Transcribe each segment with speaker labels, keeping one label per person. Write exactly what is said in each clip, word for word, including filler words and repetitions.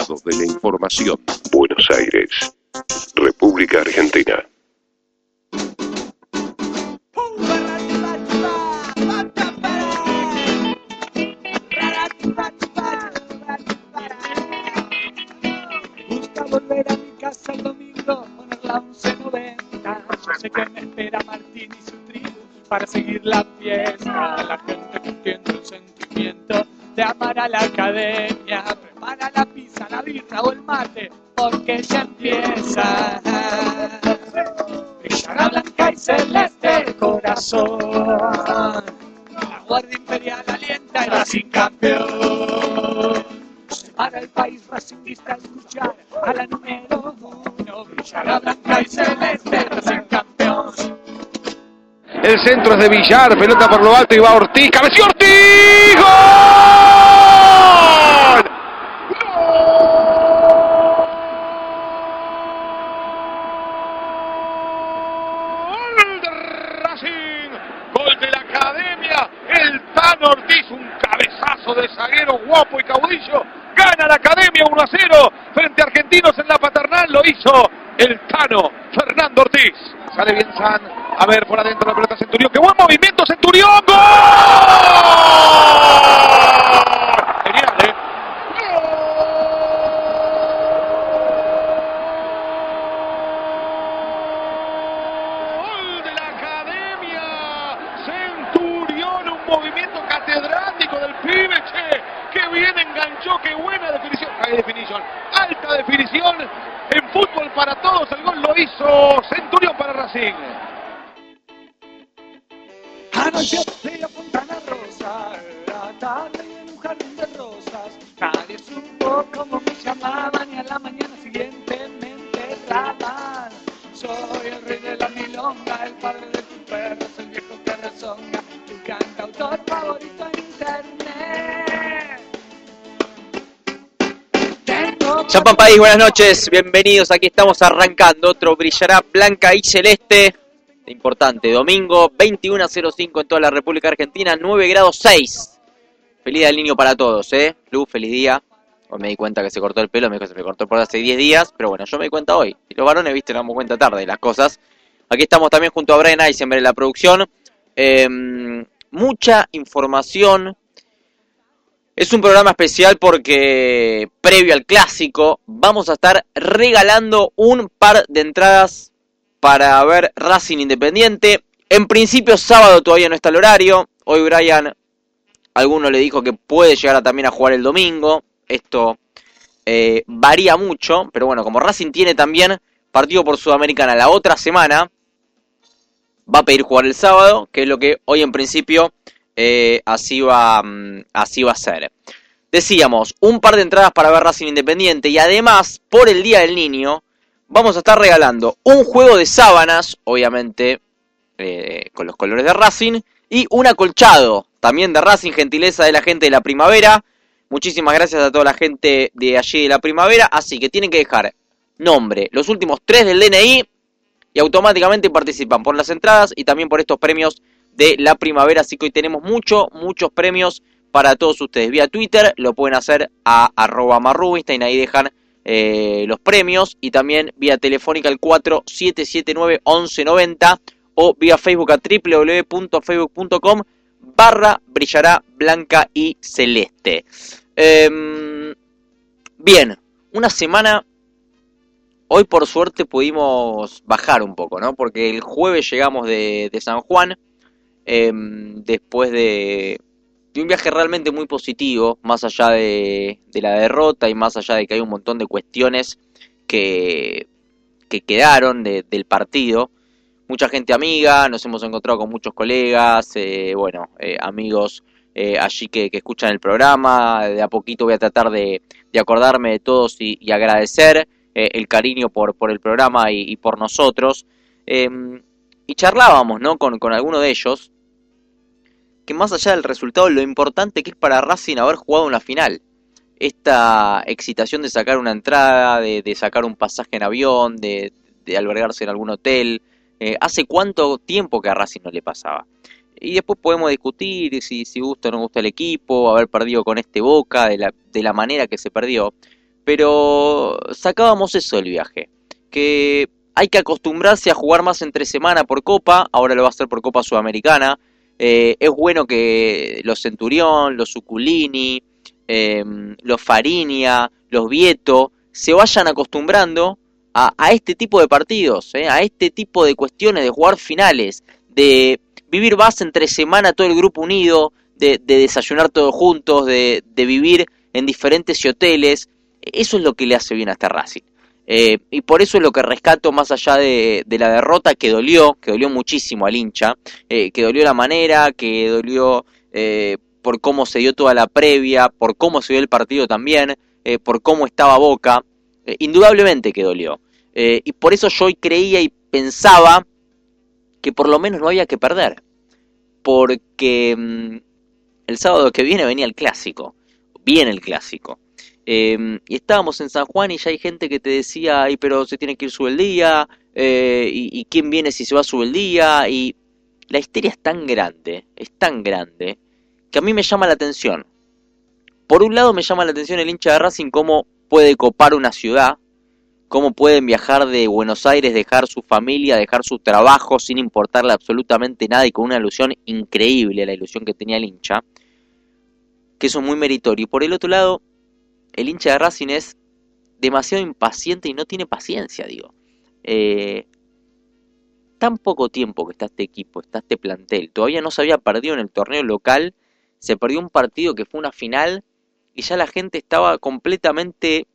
Speaker 1: lado de la información.
Speaker 2: Buenos Aires, República Argentina.
Speaker 3: Busca volver a mi casa el domingo, poner la once noventa. Yo sé que me espera Martín y su tribu para seguir la fiesta. La gente que entiende el sentimiento de amar a la academia. Prepara la pizza, la birra o el mate, porque ya empieza. Brillará blanca y celeste el corazón. La Guardia Imperial alienta y Racing campeón. Se para el país racingista a escuchar a la número uno. Brillará blanca y celeste, Racing campeón.
Speaker 4: El centro es de Villar, pelota por lo alto y va Ortiz, cabeció Ortiz, ¡gol! ¡Gol de Racing! ¡Gol de la Academia! El Tano Ortiz, un cabezazo de zaguero guapo y caudillo. Gana la Academia uno a cero frente a Argentinos en la Paternal. Lo hizo el Tano Fernando Ortiz. Sale bien San. A ver, por adentro la pelota Centurión. ¡Qué buen movimiento, Centurión! ¡Gol! Genial, ¿eh? ¡Gol de la Academia! Centurión, un movimiento catedrático del pibe, che. ¡Qué bien enganchó! ¡Qué buena definición! High definition, alta definición. En fútbol para todos, el gol lo hizo Centurión para Racing.
Speaker 3: Anoche fui a Fontana Rosa, era tarde y en un jardín de rosas. Nadie supo cómo me llamaban y a la mañana siguiente me enterraban. Soy el rey de la milonga, el padre de tus perros, el viejo que rezonga, tu cantautor favorito en internet.
Speaker 5: Champán País, buenas noches, bienvenidos, aquí estamos arrancando otro Brillará Blanca y Celeste. Importante, domingo veintiuno cero cinco en toda la República Argentina, nueve grados seis. Feliz día del niño para todos, ¿eh? Lu, feliz día. Hoy me di cuenta que se cortó el pelo, me dijo que se me cortó por hace diez días, pero bueno, yo me di cuenta hoy. Y los varones, viste, nos damos cuenta tarde de las cosas. Aquí estamos también junto a Brian Eisenberg en la producción. Eh, mucha información. Es un programa especial porque previo al clásico vamos a estar regalando un par de entradas para ver Racing Independiente. En principio sábado todavía no está el horario. Hoy Brian, alguno le dijo que puede llegar a, también a jugar el domingo. Esto eh, varía mucho, pero bueno, como Racing tiene también partido por Sudamericana la otra semana, va a pedir jugar el sábado, que es lo que hoy en principio eh, así va, así va a ser. Decíamos, un par de entradas para ver Racing Independiente y además, por el Día del Niño, vamos a estar regalando un juego de sábanas, obviamente eh, con los colores de Racing, y un acolchado, también de Racing, gentileza de la gente de la Primavera. Muchísimas gracias a toda la gente de allí de la Primavera. Así que tienen que dejar nombre, los últimos tres del D N I, y automáticamente participan por las entradas y también por estos premios de la Primavera. Así que hoy tenemos muchos, muchos premios para todos ustedes. Vía Twitter lo pueden hacer a arroba marrubinstein, ahí dejan Eh, los premios, y también vía telefónica al cuatro siete siete nueve once noventa o vía Facebook a w w w punto facebook punto com barra Brillará Blanca y Celeste. Eh, bien, una semana. Hoy por suerte pudimos bajar un poco, ¿no? Porque el jueves llegamos de, de San Juan, eh, después de de un viaje realmente muy positivo, más allá de, de la derrota y más allá de que hay un montón de cuestiones que, que quedaron de, del partido. Mucha gente amiga, nos hemos encontrado con muchos colegas, eh, bueno, eh, amigos eh, allí que, que escuchan el programa. De a poquito voy a tratar de, de acordarme de todos y, y agradecer eh, el cariño por, por el programa y, y por nosotros. Eh, y charlábamos, ¿no? con, con alguno de ellos, que más allá del resultado, lo importante que es para Racing haber jugado una final. Esta excitación de sacar una entrada, de, de sacar un pasaje en avión, de, de albergarse en algún hotel. Eh, ¿Hace cuánto tiempo que a Racing no le pasaba? Y después podemos discutir si, si gusta o no gusta el equipo, haber perdido con este Boca, de la, de la manera que se perdió. pero sacábamos eso del viaje, que hay que acostumbrarse a jugar más entre semana por Copa, ahora lo va a hacer por Copa Sudamericana. Eh, es bueno que los Centurión, los Suculini, eh, los Fariña, los Vieto se vayan acostumbrando a, a este tipo de partidos, eh, a este tipo de cuestiones de jugar finales, de vivir más entre semana todo el grupo unido, de, de desayunar todos juntos, de, de vivir en diferentes hoteles. Eso es lo que le hace bien a este Racing. Eh, y por eso es lo que rescato más allá de, de la derrota, que dolió, que dolió muchísimo al hincha, eh, que dolió la manera, que dolió eh, por cómo se dio toda la previa, por cómo se dio el partido también, eh, por cómo estaba Boca, eh, indudablemente que dolió. Eh, y por eso yo hoy creía y pensaba que por lo menos no había que perder, porque mmm, el sábado que viene venía el clásico, viene el clásico. Eh, y estábamos en San Juan y ya hay gente que te decía, ay, pero se tiene que ir Subeldía, eh, y, y quién viene si se va Subeldía, y la histeria es tan grande, es tan grande, que a mí me llama la atención. Por un lado me llama la atención el hincha de Racing, cómo puede copar una ciudad, cómo pueden viajar de Buenos Aires, dejar su familia, dejar su trabajo sin importarle absolutamente nada y con una ilusión increíble, la ilusión que tenía el hincha, que eso es muy meritorio. Y por el otro lado, el hincha de Racing es demasiado impaciente y no tiene paciencia, digo. Eh, tan poco tiempo que está este equipo, está este plantel, todavía no se había perdido en el torneo local, se perdió un partido que fue una final y ya la gente estaba completamente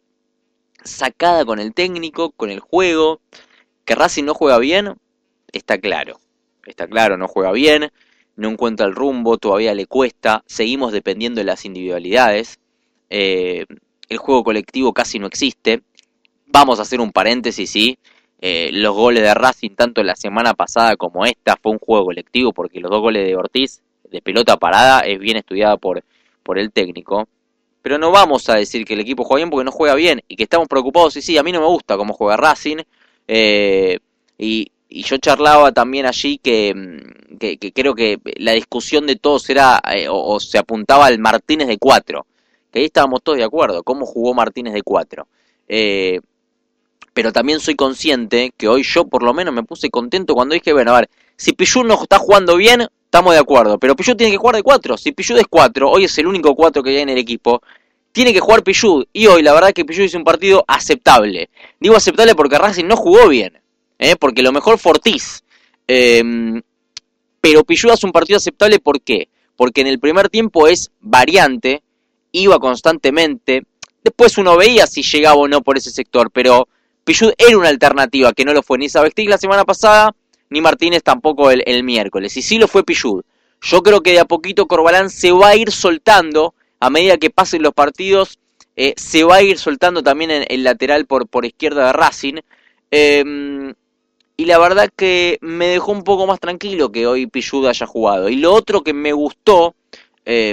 Speaker 5: sacada con el técnico, con el juego. Que Racing no juega bien, está claro, está claro, no juega bien, no encuentra el rumbo, todavía le cuesta, seguimos dependiendo de las individualidades. Eh, el juego colectivo casi no existe. Vamos a hacer un paréntesis, sí, eh, los goles de Racing tanto la semana pasada como esta fue un juego colectivo, porque los dos goles de Ortiz de pelota parada es bien estudiada por, por el técnico, pero no vamos a decir que el equipo juega bien porque no juega bien y que estamos preocupados. Sí, sí, a mí no me gusta cómo juega Racing, eh, y, y yo charlaba también allí que, que, que creo que la discusión de todos era, eh, o, o se apuntaba al Martínez de cuatro, que ahí estábamos todos de acuerdo, cómo jugó Martínez de cuatro. Eh, pero también soy consciente que hoy yo por lo menos me puse contento cuando dije, bueno, a ver, si Pichud no está jugando bien, estamos de acuerdo, pero Pichud tiene que jugar de cuatro. Si Pichud es cuatro, hoy es el único cuatro que hay en el equipo, tiene que jugar Pichud. Y hoy la verdad que Pichud hizo un partido aceptable. Digo aceptable porque Racing no jugó bien, ¿eh? Porque lo mejor fue Ortiz. Eh, pero Pichud hace un partido aceptable, ¿por qué? Porque en el primer tiempo es variante, iba constantemente, después uno veía si llegaba o no por ese sector, pero Pichud era una alternativa, que no lo fue ni Sabestic la semana pasada, ni Martínez tampoco el, el miércoles, y sí lo fue Pichud. Yo creo que de a poquito Corbalán se va a ir soltando, a medida que pasen los partidos, eh, se va a ir soltando también en el lateral por, por izquierda de Racing, eh, y la verdad que me dejó un poco más tranquilo que hoy Pichud haya jugado. Y lo otro que me gustó, eh,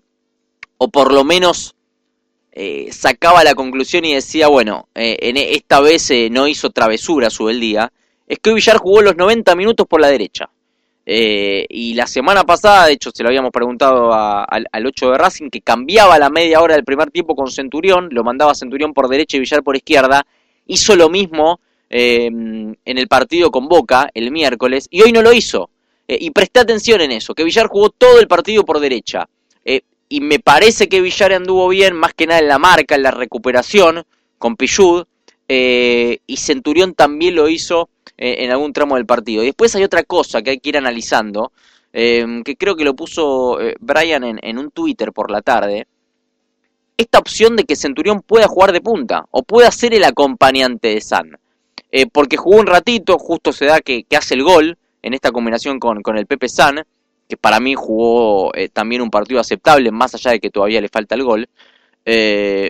Speaker 5: o por lo menos eh, sacaba la conclusión y decía, bueno, eh, en esta vez eh, no hizo travesura Subeldía, es que hoy Villar jugó los noventa minutos por la derecha. Eh, y la semana pasada, de hecho se lo habíamos preguntado a, a, al ocho de Racing, que cambiaba la media hora del primer tiempo con Centurión, lo mandaba Centurión por derecha y Villar por izquierda, hizo lo mismo eh, en el partido con Boca el miércoles, y hoy no lo hizo. Eh, y presté atención en eso, que Villar jugó todo el partido por derecha. Eh, y me parece que Villar anduvo bien, más que nada en la marca, en la recuperación, con Pichud, eh, y Centurión también lo hizo eh, en algún tramo del partido. Y después hay otra cosa que hay que ir analizando, eh, que creo que lo puso eh, Brian en, en un Twitter por la tarde, esta opción de que Centurión pueda jugar de punta, o pueda ser el acompañante de San, eh, porque jugó un ratito, justo se da que, que hace el gol, en esta combinación con, con el Pepe San, que para mí jugó eh, también un partido aceptable, más allá de que todavía le falta el gol, eh,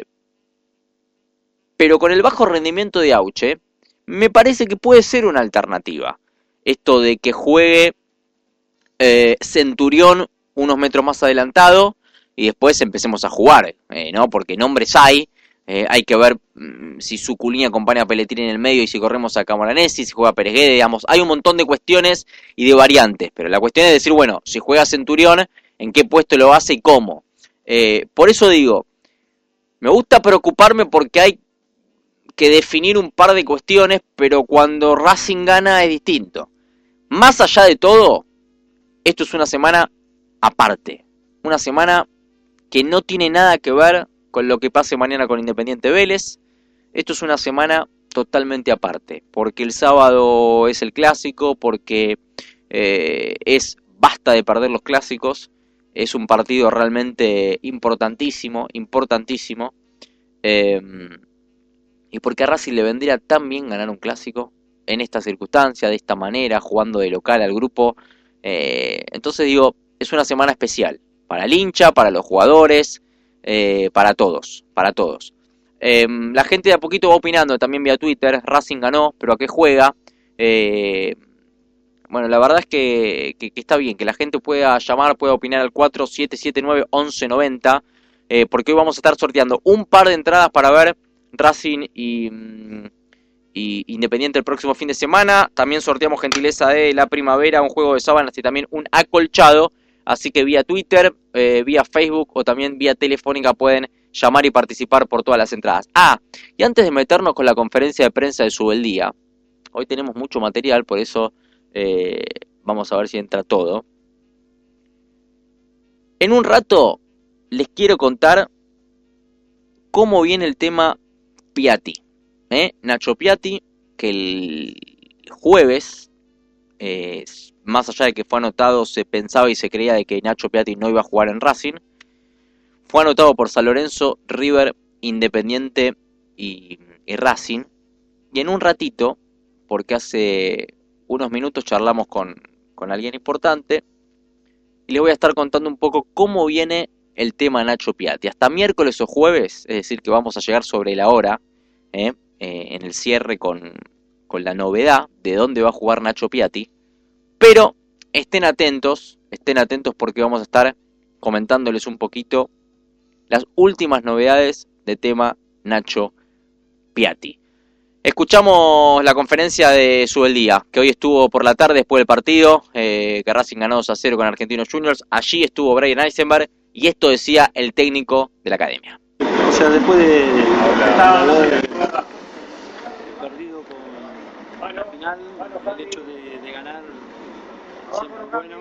Speaker 5: pero con el bajo rendimiento de Auche, me parece que puede ser una alternativa. Esto de que juegue eh, Centurión unos metros más adelantado y después empecemos a jugar, eh, ¿no? Porque nombres hay, eh, hay que ver mmm, si Suculini acompaña a Pelletrini en el medio y si corremos a Camoranesi, si juega Pérez Guede, digamos, hay un montón de cuestiones y de variantes, pero la cuestión es decir, bueno, si juega Centurión, ¿en qué puesto lo hace y cómo? Eh, por eso digo, Me gusta preocuparme porque hay que definir un par de cuestiones, pero cuando Racing gana es distinto. Más allá de todo, esto es una semana aparte. Una semana que no tiene nada que ver con lo que pase mañana con Independiente Vélez. Esto es una semana totalmente aparte, porque el sábado es el clásico, porque eh, es basta de perder los clásicos, es un partido realmente importantísimo, importantísimo, eh, y porque a Racing le vendría tan bien ganar un clásico en esta circunstancia, de esta manera, jugando de local al grupo. Eh, entonces digo, es una semana especial para el hincha, para los jugadores, eh, para todos, para todos. Eh, la gente de a poquito va opinando también vía Twitter. Racing ganó, pero ¿a qué juega? Eh, bueno, la verdad es que, que, que está bien, que la gente pueda llamar, pueda opinar al cuatro siete siete nueve once noventa, eh, porque hoy vamos a estar sorteando un par de entradas para ver Racing y, y Independiente el próximo fin de semana. También sorteamos gentileza de la primavera, un juego de sábanas y también un acolchado. Así que vía Twitter, eh, vía Facebook o también vía telefónica pueden llamar y participar por todas las entradas. Ah, y antes de meternos con la conferencia de prensa de Subeldía, hoy tenemos mucho material, por eso eh, vamos a ver si entra todo. En un rato les quiero contar cómo viene el tema Piatti. ¿eh? Nacho Piatti, que el jueves, eh, más allá de que fue anotado, se pensaba y se creía de que Nacho Piatti no iba a jugar en Racing. Fue anotado por San Lorenzo, River, Independiente y, y Racing. Y en un ratito, porque hace unos minutos charlamos con, con alguien importante, y les voy a estar contando un poco cómo viene el tema Nacho Piatti. Hasta miércoles o jueves, es decir, que vamos a llegar sobre la hora, ¿eh? Eh, en el cierre con, con la novedad de dónde va a jugar Nacho Piatti. Pero estén atentos, estén atentos porque vamos a estar comentándoles un poquito las últimas novedades de tema Nacho Piatti. Escuchamos la conferencia de Subeldía, que hoy estuvo por la tarde después del partido, eh, que Racing ganó dos a cero con Argentinos Juniors. Allí estuvo Brian Eisenberg y esto decía el técnico de la academia.
Speaker 1: O sea, después de, de haber perdido con la final, el hecho de, de ganar siempre es bueno.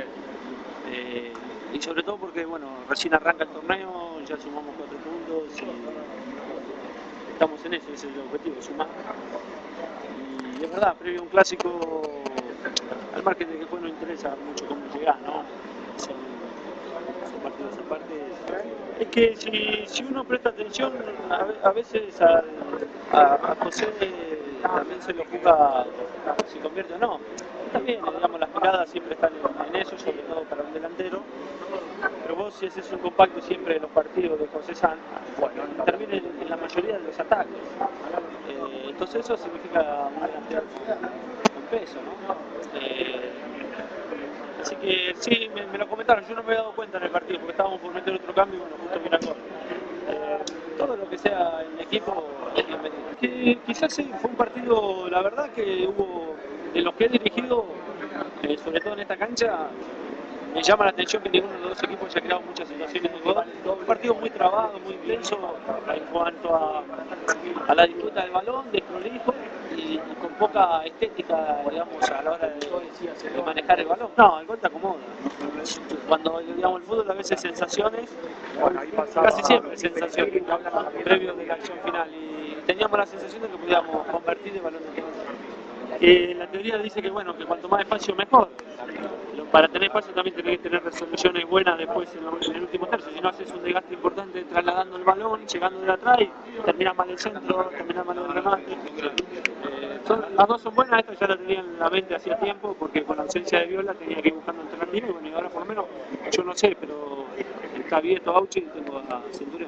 Speaker 1: Eh, y sobre todo porque, bueno, recién arranca el torneo, ya sumamos cuatro puntos y estamos en eso, ese es el objetivo, sumar. Y es verdad, previo a un clásico, al margen de que después no interesa mucho cómo llegar, ¿no? Son, son partidos aparte. Es que si, si uno presta atención, a, a veces a, a, a José también se lo juega si convierte o no. También, digamos, las miradas siempre están en, en eso, sobre todo para un delantero. Pero vos, si haces un compacto siempre de los partidos de José San, bueno, termina en, en la mayoría de los ataques. Eh, entonces eso significa un delantero con peso, ¿no? Eh, así que sí, me, me lo comentaron, yo no me había dado cuenta en el partido porque estábamos por meter otro cambio y bueno, justo vino el gol. Eh, todo lo que sea en equipo es bienvenido. Que quizás sí, fue un partido, la verdad que hubo, de los que he dirigido, eh, sobre todo en esta cancha, me llama la atención que ninguno de los dos equipos haya creado muchas situaciones de gol. Un partido muy trabado, muy intenso en cuanto a, a la disputa del balón, desprolijo y, y con poca estética, digamos, a la hora de, de manejar el balón. No, el gol te acomoda. Cuando, digamos, el fútbol a veces sensaciones, bueno, ahí pasaba, casi siempre sensaciones, previo de la acción final. Y teníamos la sensación de que podíamos convertir el balón de tiempo. Eh, la teoría dice que bueno, que cuanto más espacio mejor. Para tener espacio también tenés que tener resoluciones buenas después en, en el último tercio, si no haces un desgaste importante trasladando el balón, llegando de atrás y terminás mal el centro, terminás mal el remate. Eh, son, las dos son buenas, esta ya la tenía en la mente hacía tiempo porque con la ausencia de Viola tenía que ir buscando alternativas y bueno, y ahora por lo menos yo no sé, pero está abierto a Auchi y tengo a Centurión.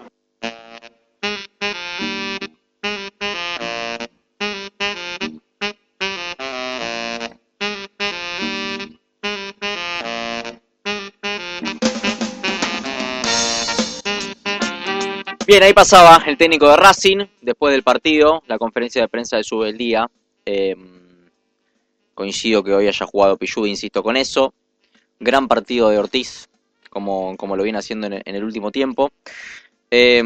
Speaker 5: Bien, ahí pasaba el técnico de Racing, después del partido, la conferencia de prensa de Subeldía. Eh, coincido que hoy haya jugado Pilluda, insisto con eso. Gran partido de Ortiz, como, como lo viene haciendo en el, en el último tiempo. Eh,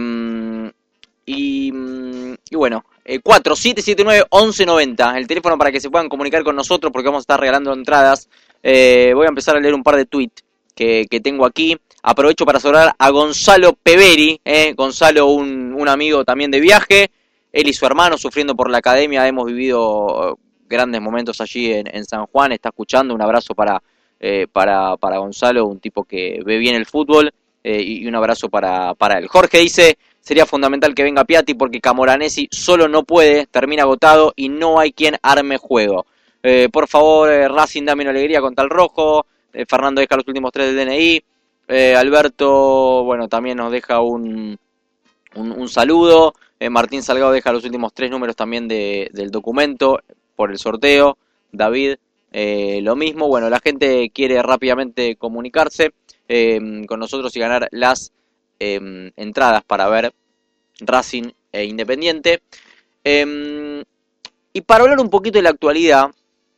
Speaker 5: y, y bueno, eh, cuatro siete siete nueve once noventa, el teléfono para que se puedan comunicar con nosotros porque vamos a estar regalando entradas. Eh, voy a empezar a leer un par de tweets que, que tengo aquí. Aprovecho para saludar a Gonzalo Peveri, eh, Gonzalo, un, un amigo también de viaje. Él y su hermano sufriendo por la academia, hemos vivido grandes momentos allí en, en San Juan, está escuchando. Un abrazo para, eh, para, para Gonzalo, un tipo que ve bien el fútbol, eh, y un abrazo para, para él. Jorge dice, sería fundamental que venga Piatti porque Camoranesi solo no puede, termina agotado y no hay quien arme juego. Eh, por favor, eh, Racing, dame una alegría con tal rojo. Eh, Fernando deja los últimos tres del D N I. Eh, Alberto, bueno, también nos deja un, un, un saludo. Eh, Martín Salgado deja los últimos tres números también de, del documento por el sorteo. David, eh, lo mismo. Bueno, la gente quiere rápidamente comunicarse eh, con nosotros y ganar las eh, entradas para ver Racing e Independiente. Eh, y para hablar un poquito de la actualidad,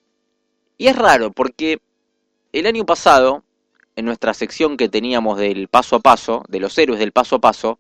Speaker 5: y es raro porque el año pasado, en nuestra sección que teníamos del paso a paso, de los héroes del paso a paso,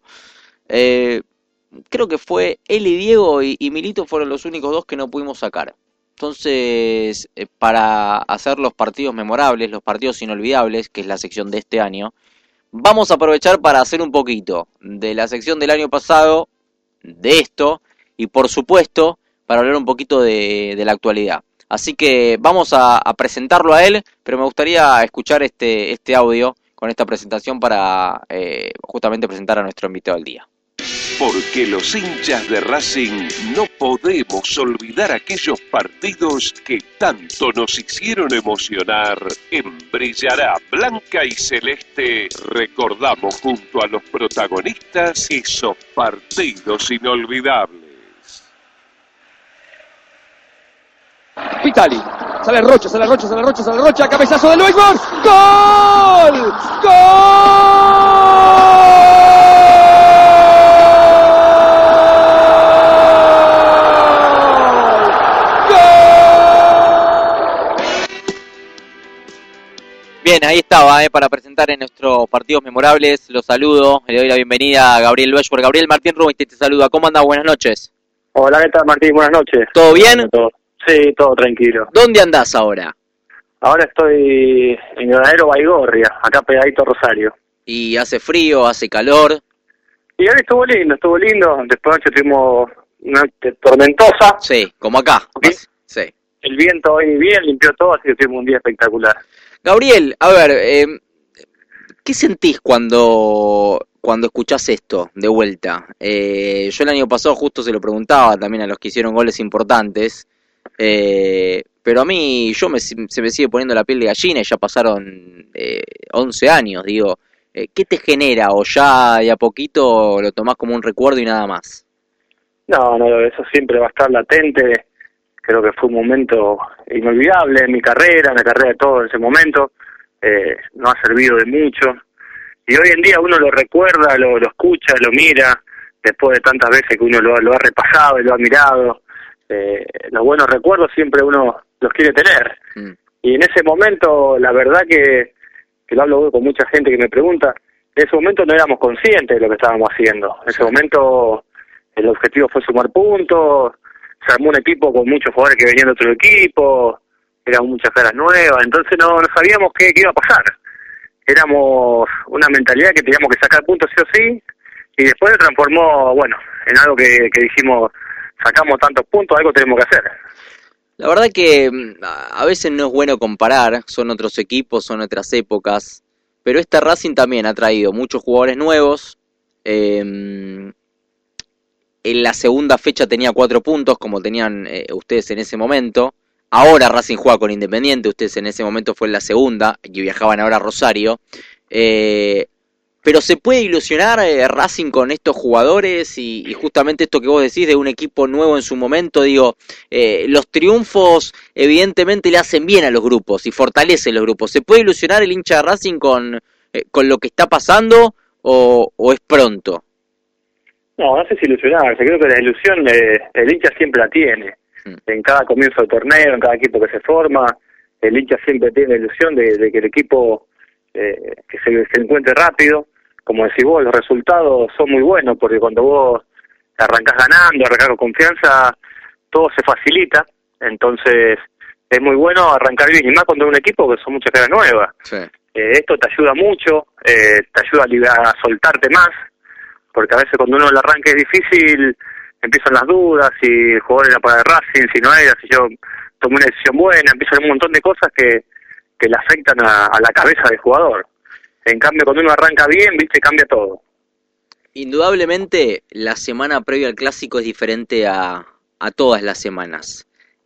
Speaker 5: eh, creo que fue él y Diego y, y Milito fueron los únicos dos que no pudimos sacar. Entonces, eh, para hacer los partidos memorables, los partidos inolvidables, que es la sección de este año, vamos a aprovechar para hacer un poquito de la sección del año pasado, de esto, y por supuesto, para hablar un poquito de, de la actualidad. Así que vamos a, a presentarlo a él, pero me gustaría escuchar este, este audio con esta presentación para eh, justamente presentar a nuestro invitado del día.
Speaker 2: Porque los hinchas de Racing no podemos olvidar aquellos partidos que tanto nos hicieron emocionar. En Brillará Blanca y Celeste recordamos junto a los protagonistas esos partidos inolvidables.
Speaker 6: Vitali, sale Rocha, sale Rocha, sale Rocha, sale Rocha, cabezazo de Luis Borges, ¡gol! ¡Gol!
Speaker 5: Bien, ahí estaba, eh, para presentar en nuestros partidos memorables. Los saludo, le doy la bienvenida a Gabriel Loesch. Gabriel Martín Rubin te saluda. ¿Cómo anda? Buenas noches.
Speaker 7: Hola, ¿qué tal, Martín? Buenas noches.
Speaker 5: ¿Todo bien?
Speaker 7: Todo. Sí, todo tranquilo.
Speaker 5: ¿Dónde andás ahora?
Speaker 7: Ahora estoy en Granadero Baigorria, acá pegadito a Rosario.
Speaker 5: ¿Y hace frío, hace calor?
Speaker 7: Y hoy estuvo lindo, estuvo lindo. Después anoche tuvimos una noche tormentosa.
Speaker 5: Sí, como acá.
Speaker 7: ¿Sí?
Speaker 5: Sí.
Speaker 7: El viento hoy bien, limpió todo, así que tuvimos un día espectacular.
Speaker 5: Gabriel, a ver, eh, ¿qué sentís cuando, cuando escuchás esto de vuelta? Eh, yo el año pasado justo se lo preguntaba también a los que hicieron goles importantes, eh, pero a mí yo me, se me sigue poniendo la piel de gallina y ya pasaron eh, once años, digo, eh, ¿qué te genera? ¿O ya de a poquito lo tomás como un recuerdo y nada más?
Speaker 7: No, no, eso siempre va a estar latente. Creo que fue un momento inolvidable en mi carrera, en la carrera de todos en ese momento. Eh, nos ha servido de mucho. Y hoy en día uno lo recuerda, lo, lo escucha, lo mira, después de tantas veces que uno lo, lo ha repasado y lo ha mirado. Eh, los buenos recuerdos siempre uno los quiere tener. Mm. Y en ese momento, la verdad que, que lo hablo con mucha gente que me pregunta, en ese momento no éramos conscientes de lo que estábamos haciendo. En ese momento el objetivo fue sumar puntos. Se armó un equipo con muchos jugadores que venían de otro equipo, eran muchas caras nuevas, entonces no, no sabíamos qué, qué iba a pasar. Éramos una mentalidad que teníamos que sacar puntos sí o sí, y después se transformó, bueno, en algo que, que dijimos, sacamos tantos puntos, algo tenemos que hacer.
Speaker 5: La verdad que a veces no es bueno comparar, son otros equipos, son otras épocas, pero esta Racing también ha traído muchos jugadores nuevos. eh, En la segunda fecha tenía cuatro puntos, como tenían eh, ustedes en ese momento. Ahora Racing juega con Independiente, ustedes en ese momento fue en la segunda, y viajaban ahora a Rosario. Eh, pero ¿se puede ilusionar eh, Racing con estos jugadores? Y, y justamente esto que vos decís de un equipo nuevo en su momento, digo, eh, los triunfos evidentemente le hacen bien a los grupos y fortalecen los grupos. ¿Se puede ilusionar el hincha de Racing con, eh, con lo que está pasando o, o es pronto?
Speaker 7: No, no sé si ilusionarse, creo que la ilusión eh, el hincha siempre la tiene. Mm. En cada comienzo de torneo, en cada equipo que se forma, el hincha siempre tiene la ilusión de, de que el equipo eh, que se, se encuentre rápido. como decís vos, los resultados son muy buenos, porque cuando vos arrancás ganando, arrancás con confianza, todo se facilita, entonces es muy bueno arrancar bien, y más cuando es un equipo que son muchas caras nuevas.
Speaker 5: Sí.
Speaker 7: Eh, esto te ayuda mucho, eh, te ayuda a, liberar, a soltarte más, porque a veces cuando uno el arranque es difícil, empiezan las dudas, si el jugador era para el Racing, si no era, si yo tomé una decisión buena, empiezan un montón de cosas que, que le afectan a, a la cabeza del jugador. En cambio, cuando uno arranca bien, viste, cambia todo.
Speaker 5: Indudablemente, la semana previa al Clásico es diferente a, a todas las semanas.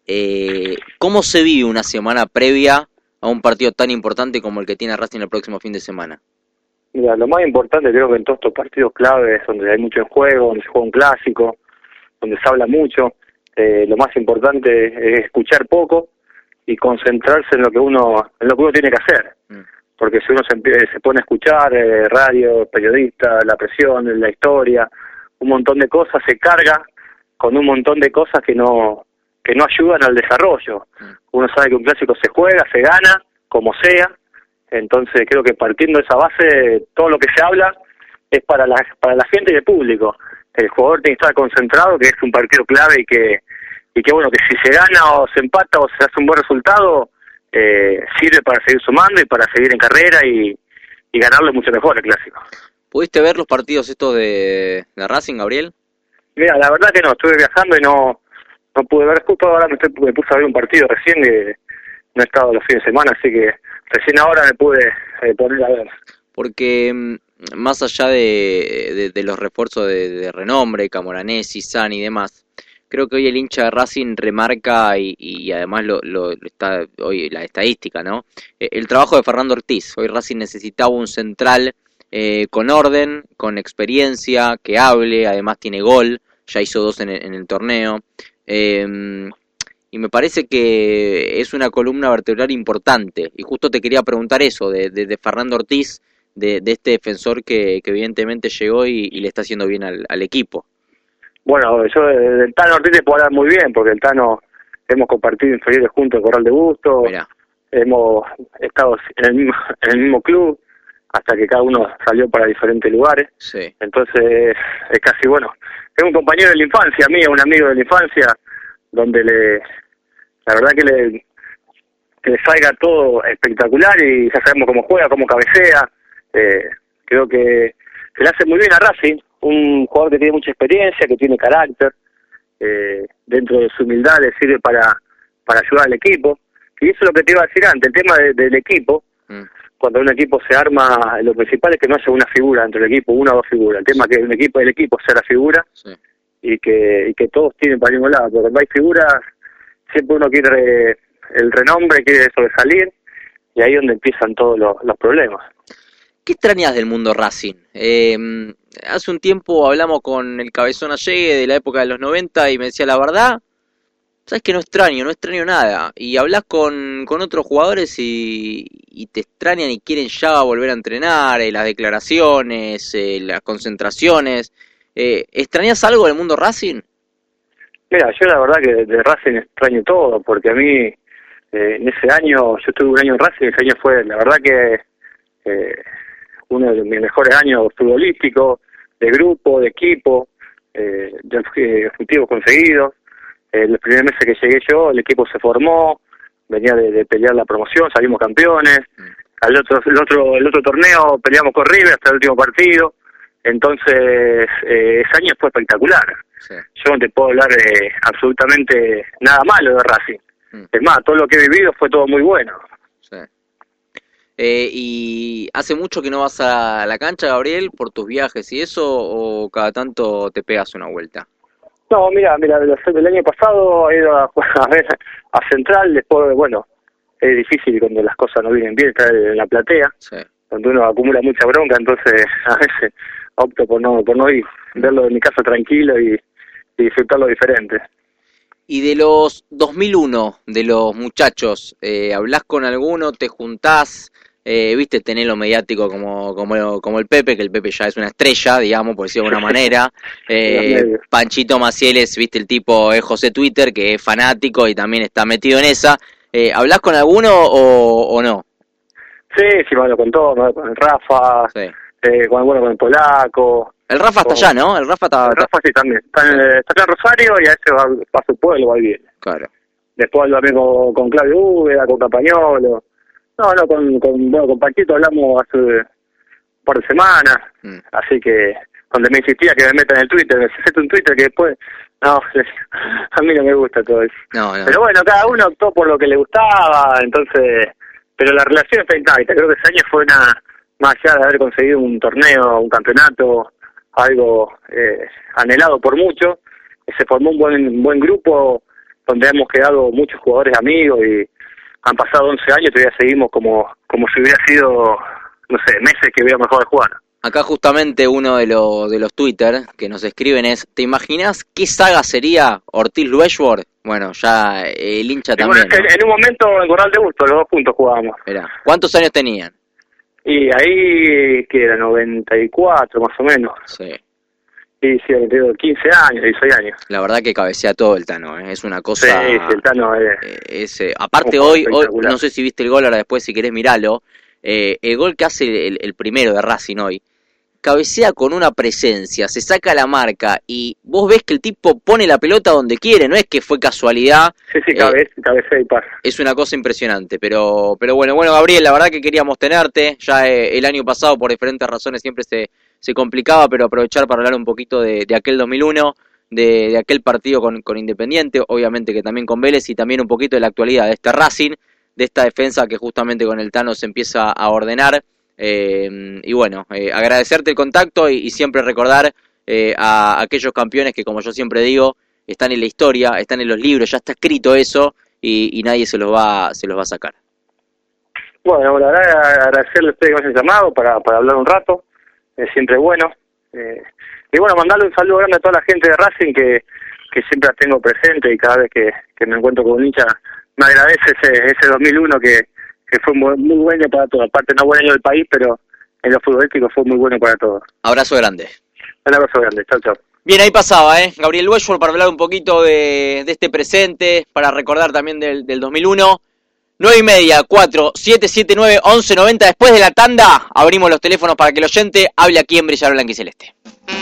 Speaker 5: Eh, ¿Cómo se vive una semana previa a un partido tan importante como el que tiene Racing el próximo fin de semana?
Speaker 7: Mira, lo más importante creo que en todos estos partidos claves, donde hay mucho en juego, donde se juega un clásico, donde se habla mucho, eh, lo más importante es escuchar poco y concentrarse en lo que uno en lo que uno tiene que hacer. Mm. Porque si uno se, se pone a escuchar eh, radio, periodista, la presión, la historia, un montón de cosas, se carga con un montón de cosas que no que no ayudan al desarrollo. Mm. Uno sabe que un clásico se juega, se gana, como sea. Entonces creo que partiendo de esa base, todo lo que se habla es para la, para la gente y el público. El jugador tiene que estar concentrado, que es un partido clave y que, y que bueno, que si se gana o se empata o se hace un buen resultado, eh, sirve para seguir sumando y para seguir en carrera y, y ganarlo mucho mejor el clásico.
Speaker 5: ¿Pudiste ver los partidos estos de, de Racing, Gabriel?
Speaker 7: Mira, la verdad que no, estuve viajando y no, no pude ver, justo ahora me, estoy, me puse a ver un partido recién, que no he estado los fines de semana, así que recién ahora me pude eh, poner a ver.
Speaker 5: Porque más allá de, de, de los refuerzos de, de renombre, Camoranesi, San y demás, creo que hoy el hincha de Racing remarca y, y además lo, lo está hoy la estadística, ¿no? El trabajo de Fernando Ortiz. Hoy Racing necesitaba un central eh, con orden, con experiencia, que hable, además tiene gol, ya hizo dos en el, en el torneo. Eh, y me parece que es una columna vertebral importante. Y justo te quería preguntar eso, de, de, de Fernando Ortiz, de, de este defensor que, que evidentemente llegó y, y le está haciendo bien al, al equipo.
Speaker 7: Bueno, yo del Tano Ortiz te puedo hablar muy bien, porque el Tano hemos compartido inferiores juntos en Corral de Busto, Mirá. hemos estado en el, mismo, en el mismo club, hasta que cada uno salió para diferentes lugares.
Speaker 5: Sí.
Speaker 7: Entonces es casi, bueno, es un compañero de la infancia mío, un amigo de la infancia, donde le la verdad que le, que le salga todo espectacular y ya sabemos cómo juega, cómo cabecea. Eh, creo que se le hace muy bien a Racing, un jugador que tiene mucha experiencia, que tiene carácter, eh, dentro de su humildad le sirve para, para ayudar al equipo. Y eso es lo que te iba a decir antes, el tema de, del equipo, mm. cuando un equipo se arma, lo principal es que no haya una figura dentro del equipo, una o dos figuras. El tema es que un equipo del equipo sea la figura, sí. y que y que todos tienen para el mismo lado, porque cuando hay figuras, siempre uno quiere el renombre, quiere sobresalir, y ahí es donde empiezan todos los, los problemas.
Speaker 5: ¿Qué extrañas del mundo Racing? Eh, hace un tiempo hablamos con el Cabezón Allegue de la época de los noventa y me decía, la verdad, sabes que no extraño, no extraño nada. Y hablas con, con otros jugadores y, y te extrañan y quieren ya volver a entrenar, eh, las declaraciones, eh, las concentraciones. Eh, ¿Extrañas algo del mundo Racing?
Speaker 7: Mira, yo la verdad que de, de Racing extraño todo, porque a mí eh, en ese año, yo estuve un año en Racing, ese año fue, la verdad que eh, uno de mis mejores años futbolísticos, de grupo, de equipo, eh, de objetivos conseguidos. Eh, los primeros meses que llegué yo, el equipo se formó, venía de, de pelear la promoción, salimos campeones. Al otro, el otro, el otro torneo peleamos con River hasta el último partido. Entonces, eh, ese año fue espectacular. Sí. Yo no te puedo hablar eh, absolutamente nada malo de Racing. Mm. Es más, todo lo que he vivido fue todo muy bueno.
Speaker 5: Sí. Eh, ¿Y hace mucho que no vas a la cancha, Gabriel, por tus viajes y eso, o cada tanto te pegas una vuelta?
Speaker 7: No, mira, mira, el año pasado he ido a, a ver a Central, después, bueno, es difícil cuando las cosas no vienen bien, estar en la platea, sí. Donde uno acumula mucha bronca, entonces a veces opto por no por no ir, verlo en mi casa tranquilo y, y disfrutarlo diferente.
Speaker 5: Y de los dos mil uno, de los muchachos, eh, ¿hablás con alguno, te juntás? Eh, viste, tenés lo mediático como, como, como el Pepe, que el Pepe ya es una estrella, digamos, por decirlo de alguna manera. Eh, Panchito Macieles, viste, el tipo es José Twitter, que es fanático y también está metido en esa. Eh, ¿Hablás con alguno o, o no?
Speaker 7: Sí, sí, me hablo con todo, me hablo con el Rafa, sí. eh, con, bueno, con el polaco.
Speaker 5: El Rafa
Speaker 7: con,
Speaker 5: está allá, ¿no? El Rafa está...
Speaker 7: El Rafa sí también. Está en, está acá en Rosario y a ese va, va a su pueblo, va y viene.
Speaker 5: Claro.
Speaker 7: Después hablo también con, con Claudio Úbeda, con Campagnolo. No, no, con, con, bueno, con Paquito hablamos hace un par de semanas. Mm. Así que cuando me insistía que me meta en el Twitter, me hice un Twitter que después... No, a mí no me gusta todo eso.
Speaker 5: No, no.
Speaker 7: Pero bueno, cada uno optó por lo que le gustaba, entonces... Pero la relación está intacta. Creo que ese año fue una... Más allá de haber conseguido un torneo, un campeonato, algo eh, anhelado por muchos, se formó un buen un buen grupo donde hemos quedado muchos jugadores amigos y han pasado once años y todavía seguimos como como si hubiera sido, no sé, meses que hubiéramos dejado de jugar.
Speaker 5: Acá justamente uno de, lo, de los Twitter que nos escriben es, ¿te imaginas qué saga sería Ortiz-Lueshworth? Bueno, ya el hincha
Speaker 7: y
Speaker 5: también.
Speaker 7: Bueno, es que
Speaker 5: ¿no?
Speaker 7: En un momento en Corral de Busto, los dos juntos jugábamos.
Speaker 5: Mirá, ¿cuántos años tenían?
Speaker 7: Y ahí, que era noventa y cuatro más o menos.
Speaker 5: Sí.
Speaker 7: Sí, sí, quince años, dieciséis años.
Speaker 5: La verdad que cabecea todo el Tano, ¿eh? Es una cosa...
Speaker 7: Sí, sí, el Tano es...
Speaker 5: es eh, aparte hoy, hoy, no sé si viste el gol, ahora después si querés miralo, eh, el gol que hace el, el primero de Racing hoy, cabecea con una presencia, se saca la marca y vos ves que el tipo pone la pelota donde quiere, no es que fue casualidad.
Speaker 7: Sí, sí, cabece, eh, cabecea y pasa.
Speaker 5: Es una cosa impresionante, pero pero bueno, bueno Gabriel, la verdad que queríamos tenerte, ya eh, el año pasado por diferentes razones siempre se, se complicaba, pero aprovechar para hablar un poquito de, de aquel dos mil uno, de, de aquel partido con, con Independiente, obviamente que también con Vélez y también un poquito de la actualidad de este Racing, de esta defensa que justamente con el Tano se empieza a ordenar. Eh, y bueno, eh, agradecerte el contacto y, y siempre recordar eh, a, a aquellos campeones que, como yo siempre digo, están en la historia, están en los libros, ya está escrito eso y, y nadie se los va se los va a sacar.
Speaker 7: Bueno, la verdad agradecerle a ustedes que me hayan llamado para, para hablar un rato, es siempre bueno. Eh, y bueno, mandarle un saludo grande a toda la gente de Racing que, que siempre la tengo presente y cada vez que, que me encuentro con un hincha me agradece ese, ese dos mil uno que que fue muy, muy bueno para todos. Aparte no buen año del país, pero en lo futbolístico fue muy bueno para todos.
Speaker 5: Abrazo grande.
Speaker 7: Un abrazo grande, chao, chao.
Speaker 5: Bien, ahí pasaba, ¿eh? Gabriel Lueshworth para hablar un poquito de, de este presente, para recordar también del, del dos mil uno. nueve y media, cuatro, siete siete nueve, once noventa. Después de la tanda, abrimos los teléfonos para que el oyente hable aquí en Brillar Blanca y Celeste.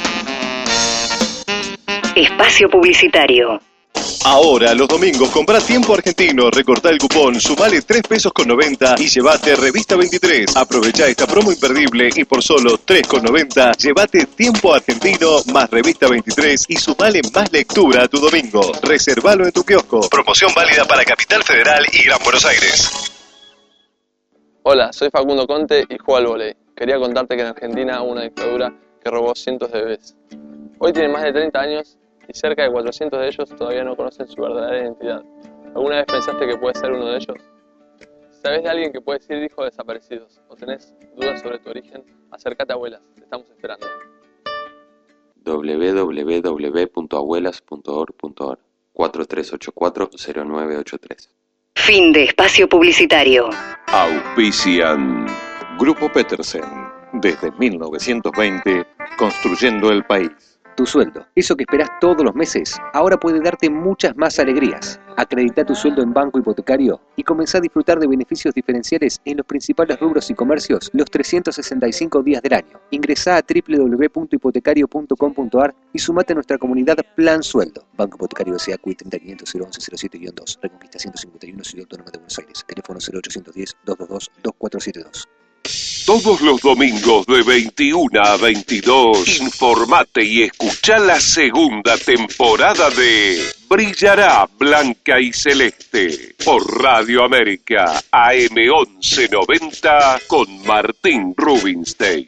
Speaker 8: Espacio publicitario.
Speaker 9: Ahora, los domingos, comprá Tiempo Argentino, recortá el cupón, sumale tres pesos con noventa y llevate Revista veintitrés. Aprovechá esta promo imperdible y por solo tres con noventa, llevate Tiempo Argentino más Revista veintitrés y sumale más lectura a tu domingo. Reservalo en tu kiosco. Promoción válida para Capital Federal y Gran Buenos Aires.
Speaker 10: Hola, soy Facundo Conte y juego al vóley. Quería contarte que en Argentina hubo una dictadura que robó cientos de bebés. Hoy tienen más de treinta años y cerca de cuatrocientos de ellos todavía no conocen su verdadera identidad. ¿Alguna vez pensaste que puedes ser uno de ellos? ¿Sabes de alguien que puede ser hijo de desaparecidos? ¿O tenés dudas sobre tu origen? Acércate a Abuelas, te estamos esperando.
Speaker 11: doble u doble u doble u punto abuelas punto org punto org cuatro tres ocho cuatro cero nueve ocho tres.
Speaker 8: Fin de espacio publicitario.
Speaker 2: Auspician
Speaker 12: Grupo Petersen, desde mil novecientos veinte, construyendo el país.
Speaker 13: Tu sueldo, eso que esperás todos los meses, ahora puede darte muchas más alegrías. Acredita tu sueldo en Banco Hipotecario y comenzá a disfrutar de beneficios diferenciales en los principales rubros y comercios los trescientos sesenta y cinco días del año. Ingresá a doble u doble u doble u punto hipotecario punto com punto a r y sumate a nuestra comunidad Plan Sueldo. Banco Hipotecario S A C U I treinta mil quinientos cero once cero siete guion dos, Reconquista ciento cincuenta y uno, Ciudad Autónoma de Buenos Aires. Teléfono cero ochocientos diez, doscientos veintidós, veinticuatro setenta y dos.
Speaker 2: Todos los domingos de veintiuno a veintidós, informate y escuchá la segunda temporada de Brillará Blanca y Celeste por Radio América A M once noventa con Martín Rubinstein.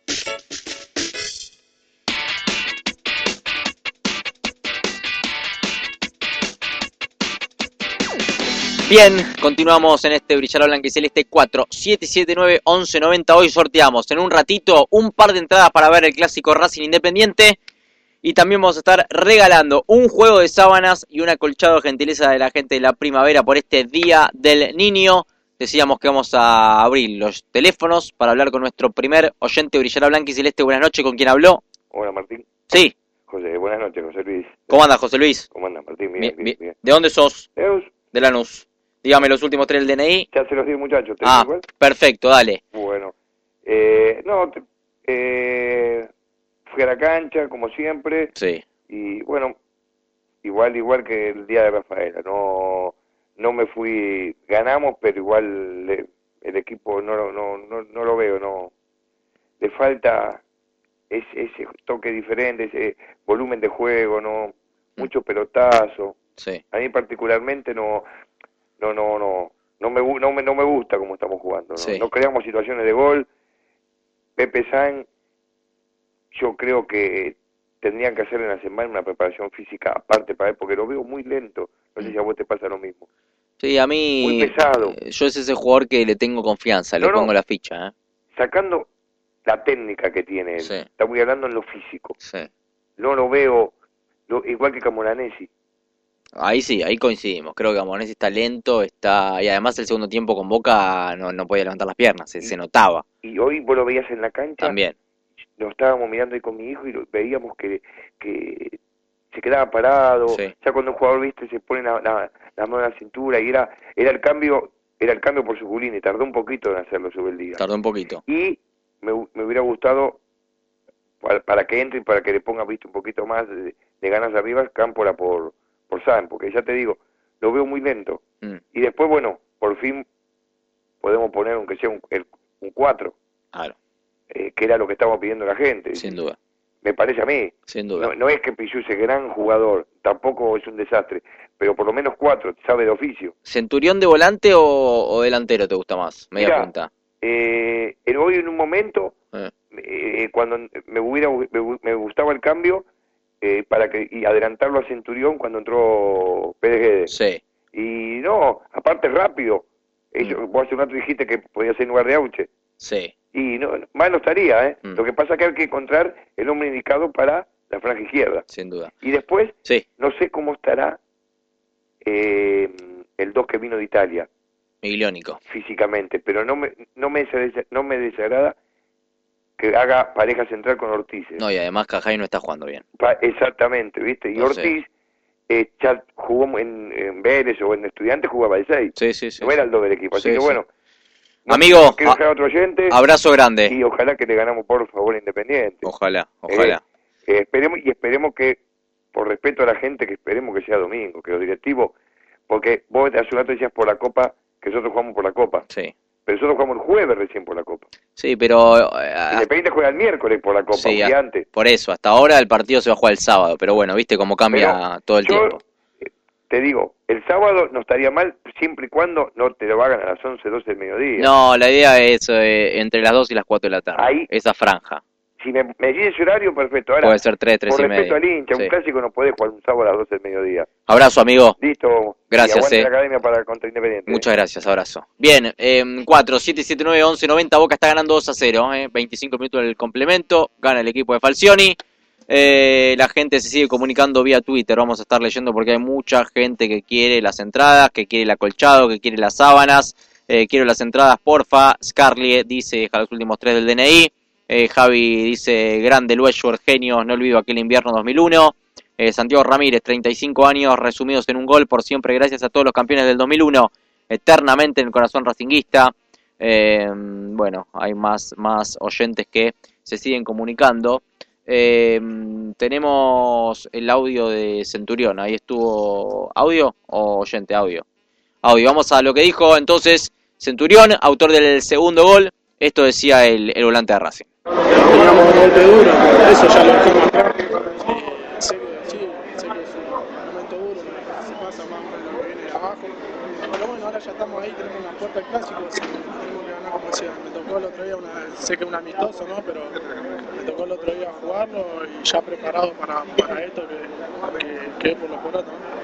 Speaker 5: Bien, continuamos en este Brillará Blanca y Celeste cuatro siete siete nueve, once noventa. Hoy sorteamos en un ratito un par de entradas para ver el clásico Racing Independiente y también vamos a estar regalando un juego de sábanas y un acolchado gentileza de la gente de la primavera por este Día del Niño. Decíamos que vamos a abrir los teléfonos para hablar con nuestro primer oyente Brillará Blanca y Celeste. Buenas noches, ¿con quién habló?
Speaker 14: Hola, Martín.
Speaker 5: Sí.
Speaker 14: José, buenas noches, José Luis.
Speaker 5: ¿Cómo andas, José Luis?
Speaker 14: ¿Cómo andas, Martín? Bien,
Speaker 5: bien,
Speaker 14: bien, bien.
Speaker 5: ¿De dónde sos?
Speaker 14: De Lanús.
Speaker 5: De Lanús. Dígame los últimos tres del D N I.
Speaker 14: Ya se los di, muchachos.
Speaker 5: Ah, perfecto, dale.
Speaker 14: Bueno. Eh, no, te, Eh, fui a la cancha, como siempre.
Speaker 5: Sí.
Speaker 14: Y bueno, igual igual que el día de Rafaela. No no me fui, ganamos, pero igual le, el equipo no, no, no, no lo veo, no. Le falta ese, ese toque diferente, ese volumen de juego, no mucho pelotazo.
Speaker 5: Sí.
Speaker 14: A mí particularmente no no no no no me no me, no me gusta cómo estamos jugando, ¿no?
Speaker 5: Sí.
Speaker 14: No creamos situaciones de gol. Pepe San, yo creo que tendrían que hacer en la semana una preparación física aparte para él, porque lo veo muy lento. No sé si a vos te pasa lo mismo.
Speaker 5: Sí, a mí
Speaker 14: Muy pesado.
Speaker 5: eh, yo es ese jugador que le tengo confianza, le
Speaker 14: No, no.
Speaker 5: pongo la ficha, ¿eh?
Speaker 14: Sacando la técnica que tiene él,
Speaker 5: Sí.
Speaker 14: está muy hablando en lo físico.
Speaker 5: Sí.
Speaker 14: No lo veo lo, igual que Camoranesi.
Speaker 5: Ahí sí, ahí coincidimos. Creo que Camoranesi está lento, está y además el segundo tiempo con Boca no, no podía levantar las piernas, se, se notaba.
Speaker 14: Y hoy vos lo veías en la cancha.
Speaker 5: También.
Speaker 14: Lo estábamos mirando ahí con mi hijo y lo, veíamos que, que se quedaba parado.
Speaker 5: Sí.
Speaker 14: Ya cuando un jugador, viste, se pone la, la, la mano en la cintura y era era el cambio era el cambio por Suculini. Tardó un poquito en hacerlo Subeldía.
Speaker 5: Tardó un poquito.
Speaker 14: Y me, me hubiera gustado para, para que entre y para que le ponga, viste, un poquito más de, de ganas arriba, Cámpora por por San, porque ya te digo, lo veo muy lento.
Speaker 5: Mm.
Speaker 14: Y después, bueno, por fin podemos poner, aunque sea un, el, un cuatro,
Speaker 5: Claro,
Speaker 14: eh, que era lo que estaba pidiendo la gente.
Speaker 5: sin duda,
Speaker 14: Me parece a mí.
Speaker 5: sin duda.
Speaker 14: No, no es que Pichu es gran jugador, tampoco es un desastre, pero por lo menos cuatro, sabe de oficio.
Speaker 5: ¿Centurión de volante o, o delantero te gusta más? Media
Speaker 14: Mirá,
Speaker 5: punta.
Speaker 14: Eh, el- hoy en un momento,
Speaker 5: Eh.
Speaker 14: eh, cuando me hubiera me, me gustaba el cambio, eh, para que y adelantarlo a Centurión cuando entró Pérez Guedes.
Speaker 5: Sí.
Speaker 14: Y no, aparte rápido. Ellos,
Speaker 5: Mm.
Speaker 14: Vos hace un rato dijiste que podía ser en lugar de Auche.
Speaker 5: Sí.
Speaker 14: Y no, mal no estaría, ¿eh?
Speaker 5: Mm.
Speaker 14: Lo que pasa es que hay que encontrar el hombre indicado para la franja izquierda.
Speaker 5: Sin duda.
Speaker 14: Y después,
Speaker 5: Sí.
Speaker 14: no sé cómo estará eh, el dos que vino de Italia
Speaker 5: Migliónico.
Speaker 14: físicamente, pero no me no me des- no me desagrada que haga pareja central con Ortiz. ¿eh?
Speaker 5: No, y además Cajay no está jugando bien.
Speaker 14: Pa- exactamente, ¿viste? Y
Speaker 5: No sé.
Speaker 14: Ortiz eh, ya jugó en, en Vélez o en Estudiantes, jugaba de seis.
Speaker 5: Sí, sí, sí.
Speaker 14: No era el dos del equipo, así
Speaker 5: Sí,
Speaker 14: que
Speaker 5: sí.
Speaker 14: bueno. no
Speaker 5: Amigo,
Speaker 14: quiero
Speaker 5: a-
Speaker 14: dejar a otro oyente.
Speaker 5: abrazo grande.
Speaker 14: Y ojalá que le ganamos por favor a Independiente.
Speaker 5: Ojalá, ojalá.
Speaker 14: Eh, eh, esperemos y esperemos que, por respeto a la gente, que esperemos que sea domingo, que los directivos, porque vos hace un rato decías por la Copa, que nosotros jugamos por la Copa,
Speaker 5: Sí.
Speaker 14: pero nosotros jugamos el jueves recién por la Copa.
Speaker 5: Sí, pero eh,
Speaker 14: Independiente juega el miércoles por la Copa,
Speaker 5: sí,
Speaker 14: un día
Speaker 5: a-
Speaker 14: antes.
Speaker 5: por eso, hasta ahora el partido se va a jugar el sábado, pero bueno, viste cómo cambia
Speaker 14: Pero
Speaker 5: todo el
Speaker 14: yo,
Speaker 5: tiempo.
Speaker 14: eh, Te digo, el sábado no estaría mal siempre y cuando no te lo hagan a las once, doce del mediodía.
Speaker 5: No, la idea es eh, entre las dos y las cuatro de la tarde.
Speaker 14: Ahí-
Speaker 5: Esa franja.
Speaker 14: Si me, me decís ese horario, perfecto. Ahora,
Speaker 5: Puede ser tres, tres
Speaker 14: por
Speaker 5: y
Speaker 14: respeto
Speaker 5: media.
Speaker 14: al hincha,
Speaker 5: Sí.
Speaker 14: un clásico no podés jugar un sábado a las doce del mediodía.
Speaker 5: Abrazo, amigo.
Speaker 14: Listo.
Speaker 5: Gracias,
Speaker 14: Y aguante
Speaker 5: eh.
Speaker 14: la academia para contra Independiente.
Speaker 5: Muchas gracias, abrazo. Bien, eh, cuatro, siete, siete, nueve, once, noventa, Boca está ganando dos a cero, eh, veinticinco minutos del complemento, gana el equipo de Falcioni. Eh, la gente se sigue comunicando vía Twitter, vamos a estar leyendo porque hay mucha gente que quiere las entradas, que quiere el acolchado, que quiere las sábanas. Eh, quiero las entradas, porfa. Scarlie dice, deja los últimos tres del D N I. Eh, Javi dice, grande Lueshworth, genio, no olvido aquel invierno dos mil uno. Eh, Santiago Ramírez, treinta y cinco años resumidos en un gol, por siempre gracias a todos los campeones del dos mil uno, eternamente en el corazón racinguista. Eh, bueno, hay más, más oyentes que se siguen comunicando. Eh, tenemos el audio de Centurión, ahí estuvo. ¿Audio o oyente? Audio. Audio, vamos a lo que dijo entonces Centurión, autor del segundo gol. Esto decía el, el volante de Racing.
Speaker 15: Teníamos un golpe duro, eso ya lo dejamos atrás. Eh, sé que sí, sé que es un momento duro, se pasa más con lo que viene de abajo. Pero bueno, ahora ya estamos ahí, tenemos una puerta al clásico, así que tenemos que ganar como decía. Me tocó el otro día, una, sé que es un amistoso, ¿no? Pero me tocó el otro día jugarlo y ya preparado para, para esto que, que, que es por los porotos, ¿no?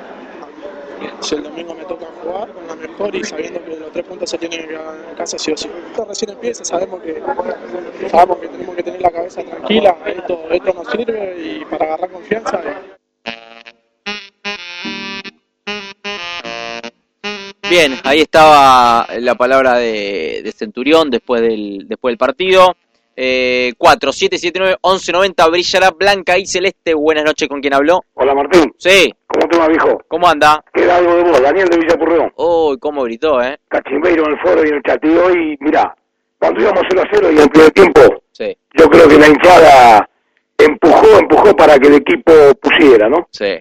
Speaker 15: Si el domingo me toca jugar con la mejor y sabiendo que los tres puntos se tienen que quedar en casa sí o sí. Esto recién empieza, sabemos que sabemos que tenemos que tener la cabeza tranquila, esto, esto nos sirve y para agarrar confianza.
Speaker 5: Bien, ahí estaba la palabra de, de Centurión después del, después del partido. Eh, cuatro, siete, siete, nueve, once, noventa, brillará blanca y celeste. Buenas noches, ¿con quién habló?
Speaker 7: Hola Martín.
Speaker 5: Sí.
Speaker 7: ¿Cómo te va, viejo?
Speaker 5: ¿Cómo anda?
Speaker 7: Queda algo de vos, Daniel de Villapurreón.
Speaker 5: Uy, cómo gritó, ¿eh?
Speaker 7: Cachimbeiro en el foro y en el chat. Y hoy, mirá, cuando íbamos cero a cero y en el primer tiempo,
Speaker 5: Sí.
Speaker 16: Yo creo que la hinchada empujó, empujó para que el equipo pusiera, ¿no?
Speaker 5: Sí.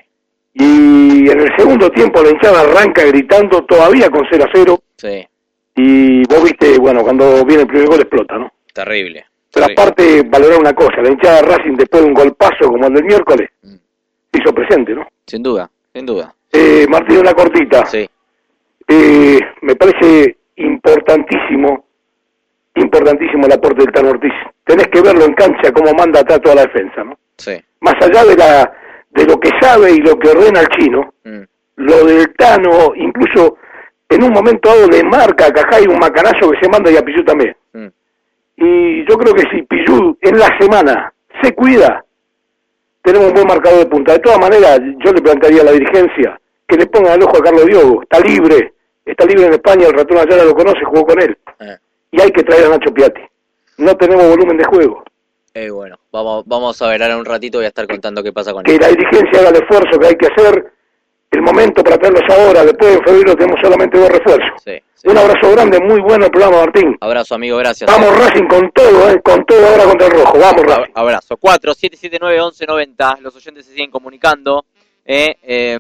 Speaker 16: Y en el segundo tiempo la hinchada arranca gritando todavía con cero a cero.
Speaker 5: Sí.
Speaker 16: Y vos viste, bueno, cuando viene el primer gol explota, ¿no?
Speaker 5: Terrible.
Speaker 16: Pero
Speaker 5: terrible.
Speaker 16: aparte, valorar una cosa, la hinchada de Racing después de un golpazo como el del miércoles, mm. hizo presente, ¿no?
Speaker 5: Sin duda, sin duda.
Speaker 16: Eh, Martín, una cortita.
Speaker 5: Sí.
Speaker 16: Eh, me parece importantísimo, importantísimo el aporte del Tano Ortiz. Tenés que verlo en cancha cómo manda atrás toda la defensa, ¿no?
Speaker 5: Sí.
Speaker 16: Más allá de la de lo que sabe y lo que ordena el chino, mm. lo del Tano, incluso en un momento dado le marca a Cajay un macanazo que se manda y a Pillú también. Mm. Y yo creo que si Pillú en la semana se cuida, tenemos un buen marcador de punta. De todas maneras, yo le plantearía a la dirigencia que le pongan el ojo a Carlos Diogo. Está libre, está libre en España, el ratón Ayala lo conoce, jugó con él. Eh. Y hay que traer a Nacho Piatti. No tenemos volumen de juego.
Speaker 5: Eh, bueno, vamos vamos a ver, ahora un ratito voy a estar contando qué pasa con
Speaker 16: él. Que la dirigencia haga el esfuerzo que hay que hacer, el momento para traerlos ahora, después de febrero tenemos solamente dos refuerzos.
Speaker 5: Sí, sí.
Speaker 16: Un abrazo grande, muy bueno el programa, Martín.
Speaker 5: Abrazo, amigo, gracias.
Speaker 16: Vamos Racing con todo, eh, con todo ahora contra el rojo, vamos Racing.
Speaker 5: Abrazo. cuatro siete siete nueve once noventa, los oyentes se siguen comunicando. Eh, eh,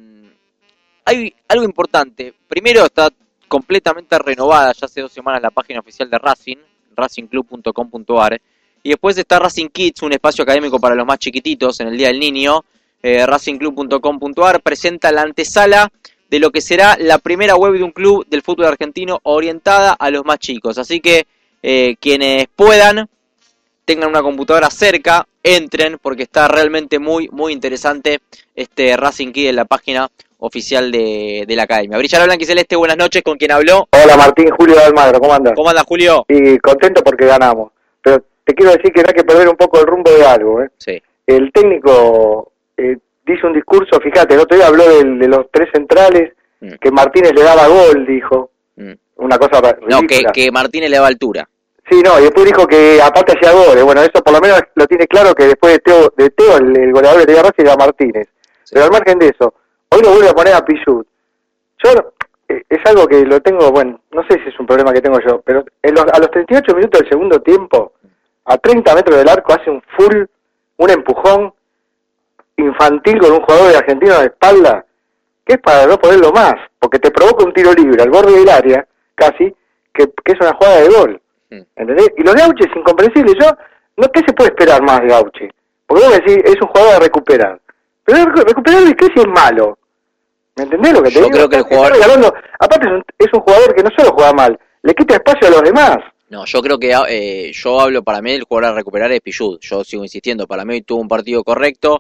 Speaker 5: hay algo importante, primero está completamente renovada ya hace dos semanas la página oficial de Racing, racing club punto com punto a r, y después está Racing Kids, un espacio académico para los más chiquititos en el Día del Niño. eh, racing club punto com punto a r presenta la antesala de lo que será la primera web de un club del fútbol argentino orientada a los más chicos. Así que eh, quienes puedan, tengan una computadora cerca, entren, porque está realmente muy, muy interesante este Racing Kid en la página oficial de, de la academia. Brillará Blanca y Celeste, buenas noches, ¿con quién habló?
Speaker 17: Hola Martín, Julio de Almagro, ¿cómo andas?
Speaker 5: ¿Cómo andas, Julio?
Speaker 17: Y contento porque ganamos, pero te quiero decir que no hay que perder un poco el rumbo de algo, ¿eh?
Speaker 5: Sí.
Speaker 17: El técnico eh, dice un discurso, fíjate, el otro día habló de, de los tres centrales, mm. que Martínez le daba gol, dijo, mm. una cosa ridícula.
Speaker 5: No, que, que Martínez le daba altura.
Speaker 17: Sí, no, y después dijo que aparte hacía goles. Bueno, eso por lo menos lo tiene claro, que después de Teo, de Teo el, el goleador de Teo Racing era Martínez. Sí. Pero al margen de eso, hoy lo vuelve a poner a Pichut. Yo, eh, es algo que lo tengo, bueno, no sé si es un problema que tengo yo, pero en los, a los treinta y ocho minutos del segundo tiempo, a treinta metros del arco, hace un full, un empujón infantil con un jugador de Argentina de espalda, que es para no ponerlo más, porque te provoca un tiro libre al borde del área, casi, que, que es una jugada de gol. ¿Entendés? Y lo de Auche es incomprensible. Yo, no, ¿qué se puede esperar más de Auche? Porque vos me decís, es un jugador a recuperar. Pero recuperar de qué si es malo. ¿Me entendés lo que te
Speaker 5: Yo
Speaker 17: digo?
Speaker 5: creo que el jugador...
Speaker 17: Regalando, aparte es un, es un jugador que no solo juega mal, le quita espacio a los demás.
Speaker 5: No, yo creo que eh, yo hablo para mí, el jugador a recuperar es Pichut. Yo sigo insistiendo, para mí tuvo un partido correcto,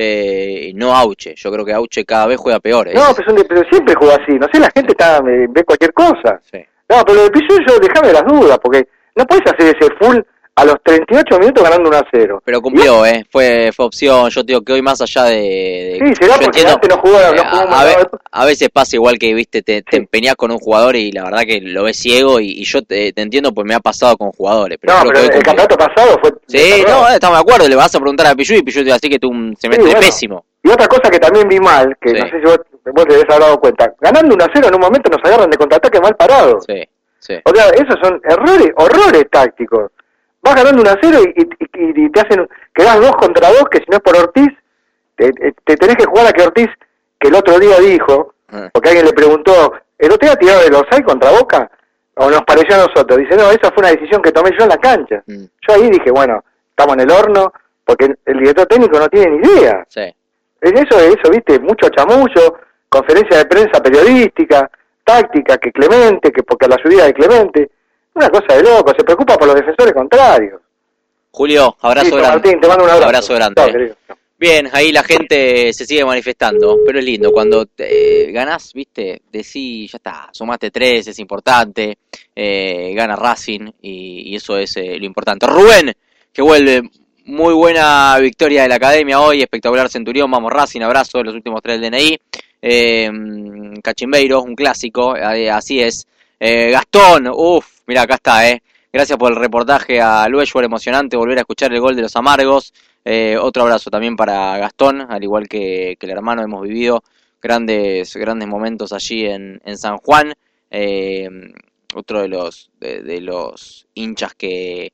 Speaker 5: eh, no Auche. Yo creo que Auche cada vez juega peor. ¿eh?
Speaker 17: No, pero, pero siempre juega así. No sé, la gente está me, ve cualquier cosa.
Speaker 5: Sí.
Speaker 17: No, pero lo de Pichut yo dejame las dudas, porque no puedes hacer ese full a los treinta y ocho minutos ganando uno a cero.
Speaker 5: Pero cumplió, ¿eh? Fue fue opción. Yo te digo que hoy más allá de... de
Speaker 17: sí, será porque entiendo, antes no jugaron. No jugó
Speaker 5: a, a, ve, a veces pasa igual que, viste, te, sí. te empeñás con un jugador y la verdad que lo ves ciego y, y yo te, te entiendo, pues me ha pasado con jugadores. Pero
Speaker 17: no, pero
Speaker 5: que
Speaker 17: el campeonato pasado fue...
Speaker 5: Sí, no, estamos de acuerdo. Le vas a preguntar a Pichut y Pichut te va a decir que tú se mete sí, bueno. pésimo.
Speaker 17: Y otra cosa que también vi mal, que sí. no sé si vos, vos te habías dado cuenta, ganando uno a cero en un momento nos agarran de contraataque mal parado.
Speaker 5: Sí. Sí.
Speaker 17: O sea, esos son errores, horrores tácticos. Vas ganando uno a cero y, y, y te hacen, quedás dos contra dos, que si no es por Ortiz, te, te tenés que jugar a que Ortiz, que el otro día dijo, ah. porque alguien le preguntó, ¿el otro día tirado de los seis contra Boca? ¿O nos pareció a nosotros? Dice, no, esa fue una decisión que tomé yo en la cancha. Mm. Yo ahí dije, bueno, estamos en el horno, porque el director técnico no tiene ni idea.
Speaker 5: Sí.
Speaker 17: Eso, eso, viste, mucho chamullo, conferencia de prensa periodística, táctica, que Clemente, que porque la subida de Clemente, una cosa de loco, se preocupa por los defensores contrarios.
Speaker 5: Julio, abrazo
Speaker 17: Listo,
Speaker 5: grande.
Speaker 17: Martín, te mando un abrazo.
Speaker 5: Abrazo grande.
Speaker 17: Chau,
Speaker 5: eh. Bien, ahí la gente se sigue manifestando, pero es lindo, cuando te, ganás, viste, decís, ya está, sumaste tres, es importante, eh, gana Racing y, y eso es eh, lo importante. Rubén, que vuelve, muy buena victoria de la academia hoy, espectacular Centurión, vamos Racing, abrazo, los últimos tres del D N I. Eh, Cachimbeiro, un clásico, eh, así es. Eh, Gastón, uff, mira acá está, eh. Gracias por el reportaje a Lueshwar, emocionante volver a escuchar el gol de los amargos. Eh, otro abrazo también para Gastón, al igual que, que el hermano, hemos vivido grandes grandes momentos allí en, en San Juan. Eh, otro de los de, de los hinchas que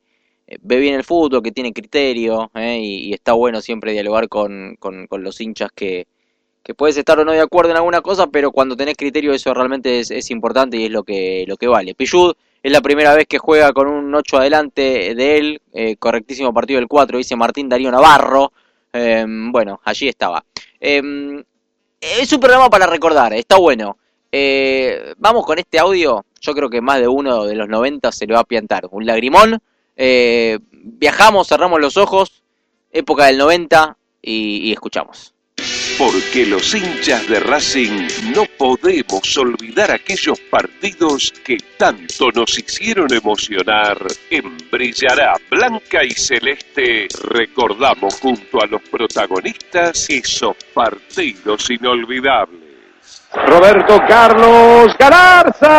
Speaker 5: ve bien el fútbol, que tiene criterio, eh, y, y está bueno siempre dialogar con, con, con los hinchas que, que puedes estar o no de acuerdo en alguna cosa, pero cuando tenés criterio eso realmente es, es importante y es lo que, lo que vale. Pichud es la primera vez que juega con un ocho adelante de él, eh, correctísimo partido del cuatro, dice Martín Darío Navarro, eh, bueno, allí estaba. Eh, es un programa para recordar, está bueno. Eh, vamos con este audio, yo creo que más de uno de los noventa se lo va a piantar, un lagrimón, eh, viajamos, cerramos los ojos, época del noventa y, y escuchamos.
Speaker 2: Porque los hinchas de Racing no podemos olvidar aquellos partidos que tanto nos hicieron emocionar. En Brillará Blanca y Celeste recordamos junto a los protagonistas esos partidos inolvidables.
Speaker 6: Roberto Carlos Galarza.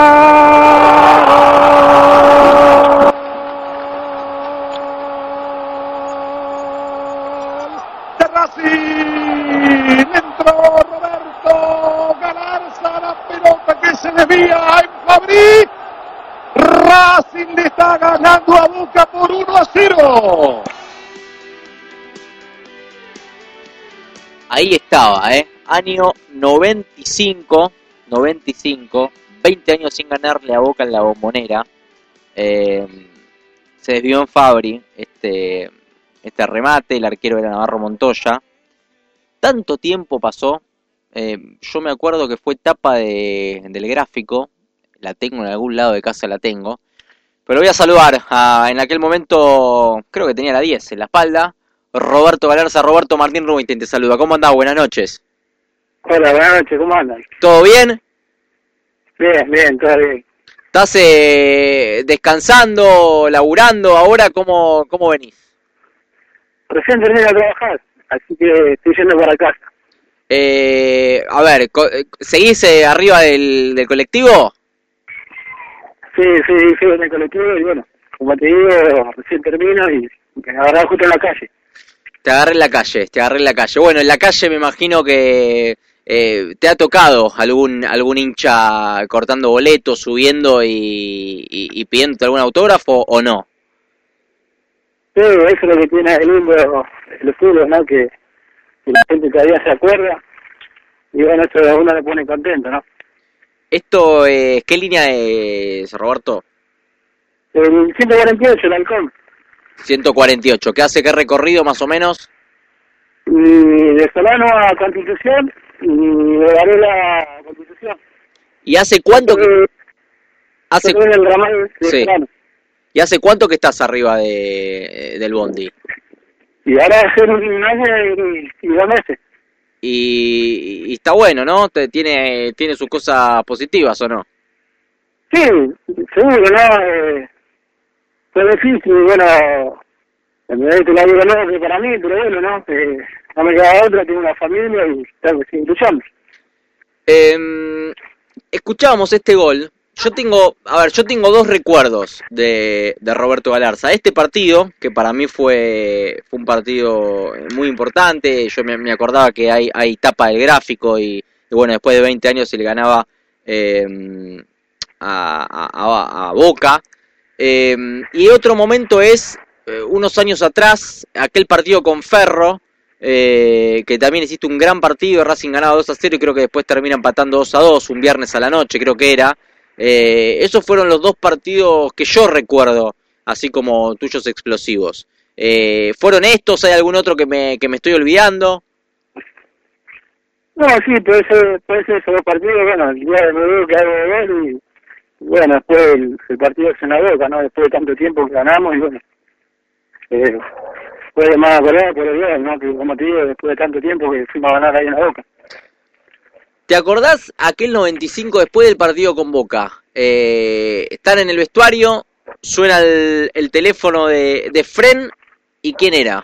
Speaker 4: De Racing, entró Roberto Galarza, la pelota que se desvía en Fabri. Racing le está ganando a Boca por uno a cero.
Speaker 5: Ahí estaba, ¿eh? Año noventa y cinco, noventa y cinco, veinte años sin ganarle a Boca en la Bombonera. Eh, se desvió en Fabri este, este remate, el arquero era Navarro Montoya. Tanto tiempo pasó, eh, yo me acuerdo que fue tapa de, del gráfico, la tengo en algún lado de casa, la tengo. Pero voy a saludar, a, en aquel momento creo que tenía la diez en la espalda, Roberto Galarza. Roberto, Martín Rubinstein te saluda. ¿Cómo andás? Buenas noches.
Speaker 18: Hola, buenas noches, ¿cómo andan?
Speaker 5: ¿Todo bien?
Speaker 18: Bien, bien, todo bien.
Speaker 5: ¿Estás eh, descansando, laburando ahora? ¿Cómo, cómo venís?
Speaker 18: Recién terminé de trabajar, así que estoy yendo para casa.
Speaker 5: Eh, a ver, ¿seguís eh, arriba del, del colectivo?
Speaker 18: Sí, sí, sí, en el colectivo y bueno, como te digo, recién termino y me agarré justo en la calle.
Speaker 5: Te agarré en la calle, te agarré en la calle. Bueno, en la calle me imagino que eh, te ha tocado algún algún hincha cortando boletos, subiendo y, y, y pidiendo algún autógrafo o no.
Speaker 18: Sí, eso es lo que tiene el lindo el fútbol, ¿no? Que, que la gente todavía se acuerda y bueno, eso a uno le pone contento, ¿no?
Speaker 5: Esto, eh, ¿qué línea es, Roberto?
Speaker 18: El ciento cuarenta y ocho, el Halcón.
Speaker 5: ciento cuarenta y ocho, ¿qué hace? ¿Qué recorrido más o menos?
Speaker 18: Y de Solano a Constitución y de Varela a Constitución.
Speaker 5: ¿Y hace cuánto que...
Speaker 18: Eh,
Speaker 5: hace...
Speaker 18: el ramal de
Speaker 5: sí.
Speaker 18: Solano.
Speaker 5: ¿Y hace cuánto que estás arriba de del bondi?
Speaker 18: Y ahora hace un año y, y dos meses.
Speaker 5: Y, y está bueno, ¿no? Te, tiene tiene sus cosas positivas, ¿o no?
Speaker 18: Sí, seguro, ¿no? Eh, fue difícil, bueno, en realidad la vida no es para mí, pero bueno, ¿no? Eh, no me queda otra, tengo una familia y tengo que seguir luchando.
Speaker 5: Eh, escuchábamos este gol. Yo tengo, a ver, yo tengo dos recuerdos de, de Roberto Galarza. Este partido, que para mí fue fue un partido muy importante. Yo me, me acordaba que hay, hay tapa del gráfico y, y bueno, después de veinte años se le ganaba eh, a, a, a Boca. Eh, y otro momento es, eh, unos años atrás, aquel partido con Ferro, eh, que también hiciste un gran partido, Racing ganaba dos a cero y creo que después termina empatando dos a dos, un viernes a la noche creo que era. Eh, esos fueron los dos partidos que yo recuerdo, así como tuyos explosivos. Eh, ¿Fueron estos? ¿Hay algún otro que me, que me estoy olvidando?
Speaker 18: No, sí, puede ser, puede ser esos dos partidos, bueno, el día de nuevo que hago de gol y bueno, después el, el partido en la Boca, ¿no? Después de tanto tiempo que ganamos y bueno, eh, fue más acordado por el gol, ¿no? Que como te digo, después de tanto tiempo que fuimos a ganar ahí en la Boca.
Speaker 5: ¿Te acordás aquel noventa y cinco después del partido con Boca? Eh, están en el vestuario, suena el, el teléfono de, de Fren, ¿y quién era?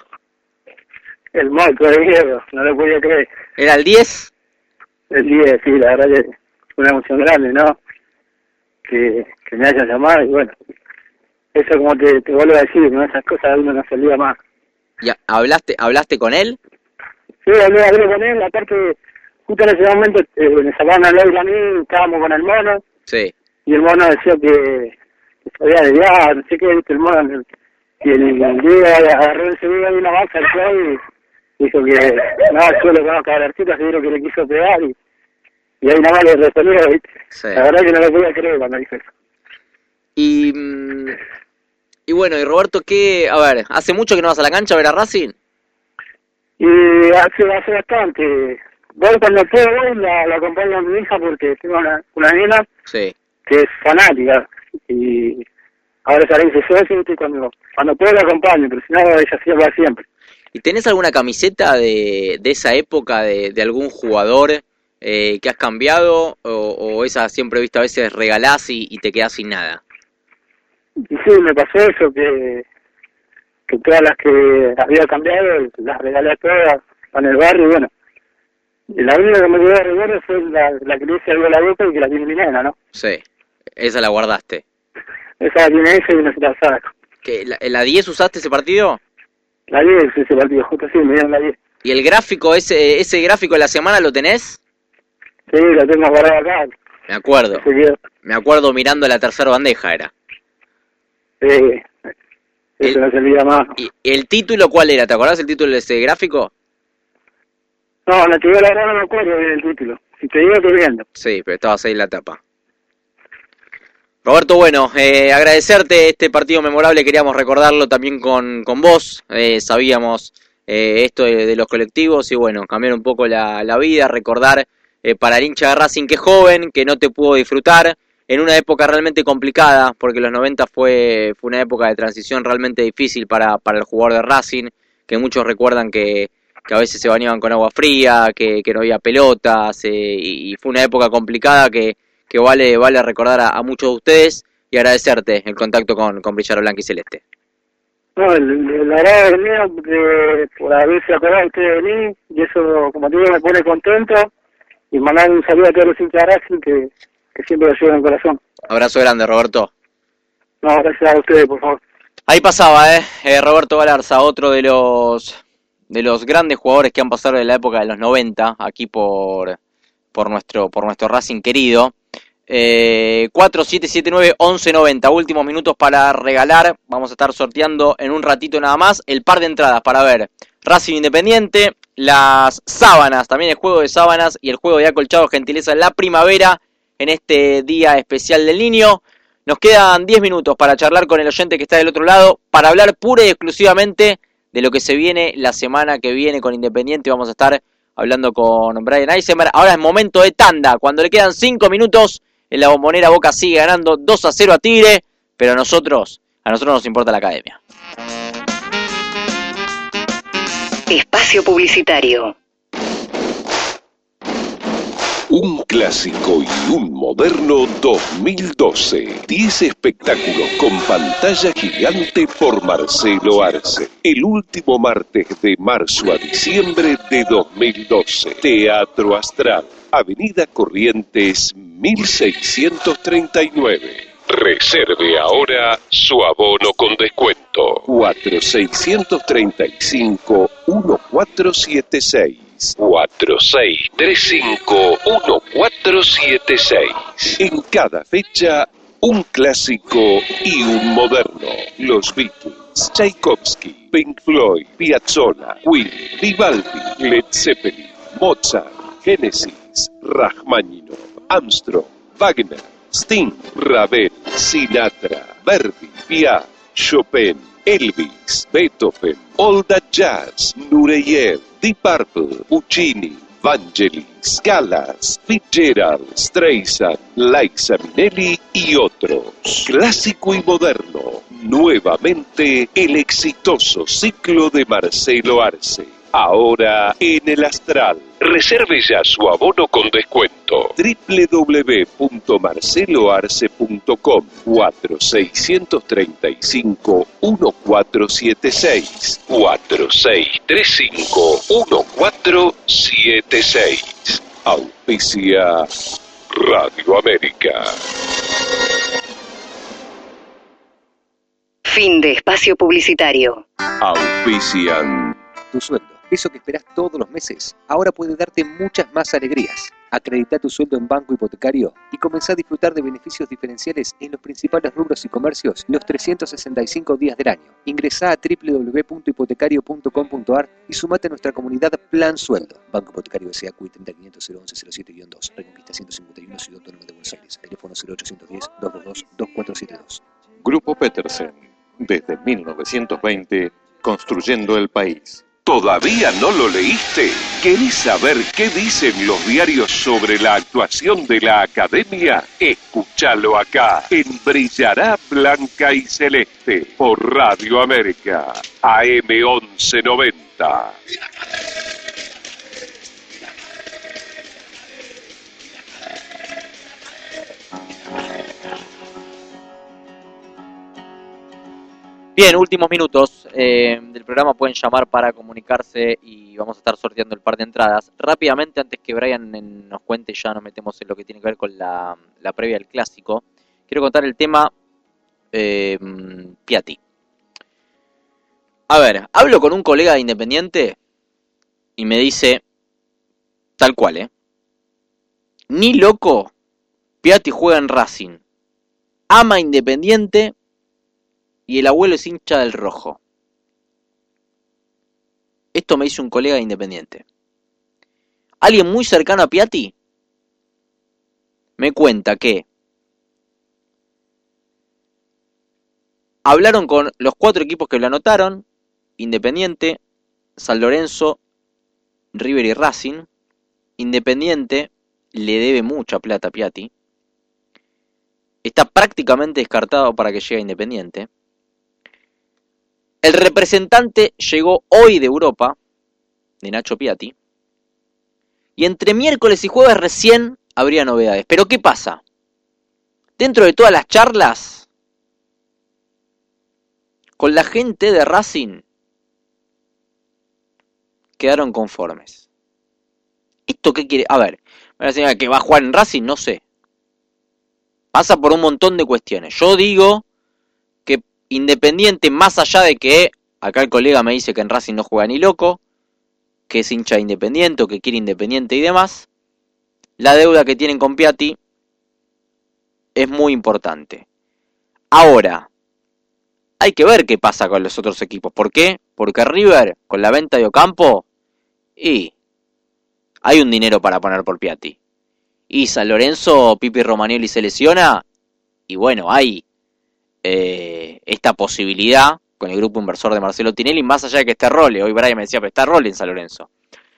Speaker 18: El Marco de Diego, no lo podía creer.
Speaker 5: ¿Era el diez?
Speaker 18: El diez, sí, la verdad que fue una emoción grande, ¿no? Que, que me hayan llamado y bueno, eso como te, te vuelvo a decir, ¿no? Esas cosas uno no se olvida más.
Speaker 5: ¿Ya hablaste, hablaste con él?
Speaker 18: Sí, hablé, hablé con él, aparte... Justo en ese momento eh, me sacaron al aire a mí, estábamos con el mono.
Speaker 5: Sí.
Speaker 18: Y el mono decía que, que sabía de viajar, no sé qué, viste, el mono que y el día agarró enseguida una masa al suelo y dijo que nada, yo lo conozco a Garcita, seguro que le quiso pegar y, y ahí nada más le respondió, ¿viste?
Speaker 5: Sí.
Speaker 18: La verdad que no lo podía creer cuando dijo eso.
Speaker 5: Y, y bueno, y Roberto, ¿qué? A ver, ¿hace mucho que no vas a la cancha a ver a Racing?
Speaker 18: Y hace, hace bastante. Voy cuando puedo, voy, la, la acompaño a mi hija porque tengo una, una nena
Speaker 5: sí.
Speaker 18: que es fanática y ahora sale ese socio y cuando, cuando puedo la acompaño, pero si no, ella sí va siempre.
Speaker 5: ¿Y tenés alguna camiseta de, de esa época de, de algún jugador eh, que has cambiado o, o esa siempre vista a veces regalás y, y te quedás sin nada?
Speaker 18: Y sí, me pasó eso, que, que todas las que había cambiado las regalé a todas en el barrio y bueno. Y la única que me quedó de recuerdo fue la, la que le hice algo a la boca y que la tiene mi nena, ¿no?
Speaker 5: Sí, esa la guardaste.
Speaker 18: Esa la tiene ella y no se la saco.
Speaker 5: ¿Que la, ¿La diez usaste ese partido?
Speaker 18: La diez, ese partido, justo sí, me dieron la diez.
Speaker 5: ¿Y el gráfico, ese ese gráfico de la semana lo tenés?
Speaker 18: Sí, lo tengo guardado acá.
Speaker 5: Me acuerdo. Me acuerdo mirando la tercera bandeja era.
Speaker 18: Sí, eso no servía más.
Speaker 5: ¿Y el título cuál era? ¿Te acordás el título de ese gráfico?
Speaker 18: No, la que yo la verdad no me acuerdo del título. Si te digo, estoy viendo.
Speaker 5: Sí, pero estabas ahí en la tapa. Roberto, bueno, eh, agradecerte este partido memorable, queríamos recordarlo también con, con vos, eh, sabíamos eh, esto de, de los colectivos y bueno, cambiar un poco la, la vida, recordar eh, para el hincha de Racing que es joven, que no te pudo disfrutar, en una época realmente complicada, porque los noventa fue, fue una época de transición realmente difícil para, para el jugador de Racing, que muchos recuerdan que, que a veces se bañaban con agua fría, que, que no había pelotas, eh, y, y fue una época complicada que que vale vale recordar a, a muchos de ustedes y agradecerte el contacto con, con Brillaro Blanca y Celeste.
Speaker 18: No, la verdad es mío de, por haberse acordado ustedes de mí y eso, como te digo, me pone contento y mandar un saludo a todos los hinchas de Racing que, que siempre lo llevan en el corazón.
Speaker 5: Abrazo grande, Roberto.
Speaker 18: No, gracias a ustedes, por favor.
Speaker 5: Ahí pasaba, eh, eh Roberto Galarza, otro de los de los grandes jugadores que han pasado de la época de los noventa aquí por por nuestro por nuestro Racing querido. Eh, cuatro siete siete nueve once noventa, últimos minutos para regalar, vamos a estar sorteando en un ratito nada más el par de entradas para ver Racing Independiente, las sábanas, también el juego de sábanas y el juego de acolchados gentileza en la primavera en este día especial del niño. Nos quedan diez minutos para charlar con el oyente que está del otro lado, para hablar pura y exclusivamente de lo que se viene la semana que viene con Independiente. Vamos a estar hablando con Brian Eisenberg. Ahora es momento de tanda, cuando le quedan cinco minutos. En la Bombonera Boca sigue ganando dos a cero a Tigre, pero a nosotros, a nosotros nos importa la academia.
Speaker 8: Espacio publicitario.
Speaker 2: Un clásico y un moderno dos mil doce. diez espectáculos con pantalla gigante por Marcelo Arce. El último martes de marzo a diciembre de dos mil doce. Teatro Astral. Avenida Corrientes mil seiscientos treinta y nueve. Reserve ahora su abono con descuento. cuatro seis tres cinco uno cuatro siete seis. cuatro seis tres cinco uno cuatro siete seis. En cada fecha, un clásico y un moderno. Los Beatles, Tchaikovsky, Pink Floyd, Piazzolla, Queen, Vivaldi, Led Zeppelin, Mozart, Genesis, Rachmaninoff, Armstrong, Wagner, Sting, Ravel, Sinatra, Verdi, Piaf, Chopin, Elvis, Beethoven, All That Jazz, Nureyev, Deep Purple, Puccini, Vangelis, Callas, Fitzgerald, Streisand, Liza Minnelli y otros. Clásico y moderno. Nuevamente el exitoso ciclo de Marcelo Arce. Ahora en el Astral. Reserve ya su abono con descuento. doble u doble u doble u punto marcelo arce punto com. cuatro seis tres cinco uno cuatro siete seis. cuatro seis tres cinco uno cuatro siete seis. Auspicia Radio América.
Speaker 8: Fin de espacio publicitario.
Speaker 2: Auspician
Speaker 13: tu sueldo. Eso que esperás todos los meses, ahora puede darte muchas más alegrías. Acredita tu sueldo en Banco Hipotecario y comenzá a disfrutar de beneficios diferenciales en los principales rubros y comercios los trescientos sesenta y cinco días del año. Ingresá a doble u doble u doble u punto hipotecario punto com punto a r y sumate a nuestra comunidad Plan Sueldo. Banco Hipotecario S A C U I treinta mil quinientos cero once cero siete dos, Reconquista ciento cincuenta y uno, Ciudad Autónoma de Buenos Aires. Teléfono cero ochocientos diez, doscientos veintidós, veinticuatro setenta y dos.
Speaker 12: Grupo Petersen, desde mil novecientos veinte, construyendo el país.
Speaker 2: ¿Todavía no lo leíste? ¿Querés saber qué dicen los diarios sobre la actuación de la Academia? Escúchalo acá, en Brillará Blanca y Celeste, por Radio América, A M once noventa.
Speaker 5: Bien, últimos minutos eh, del programa, pueden llamar para comunicarse y vamos a estar sorteando el par de entradas. Rápidamente, antes que Brian nos cuente, ya nos metemos en lo que tiene que ver con la, la previa del Clásico, quiero contar el tema eh, Piatti. A ver, hablo con un colega de Independiente y me dice, tal cual, ¿eh? Ni loco, Piatti juega en Racing, ama Independiente y el abuelo es hincha del rojo. Esto me dice un colega de Independiente. Alguien muy cercano a Piatti me cuenta que hablaron con los cuatro equipos que lo anotaron: Independiente, San Lorenzo, River y Racing. Independiente le debe mucha plata a Piatti. Está prácticamente descartado para que llegue a Independiente. El representante llegó hoy de Europa, de Nacho Piatti, y entre miércoles y jueves recién habría novedades. Pero ¿qué pasa? Dentro de todas las charlas, con la gente de Racing, quedaron conformes. ¿Esto qué quiere? A ver, me va a decir que va a jugar en Racing, no sé. Pasa por un montón de cuestiones. Yo digo que Independiente, más allá de que acá el colega me dice que en Racing no juega ni loco, que es hincha de Independiente o que quiere Independiente y demás, la deuda que tienen con Piatti es muy importante. Ahora, hay que ver qué pasa con los otros equipos. ¿Por qué? Porque River, con la venta de Ocampo, y hay un dinero para poner por Piatti. Y San Lorenzo, Pipi Romagnoli se lesiona, y bueno, hay eh, esta posibilidad con el grupo inversor de Marcelo Tinelli, más allá de que esté Role. Hoy Brian me decía, pero está Role en San Lorenzo.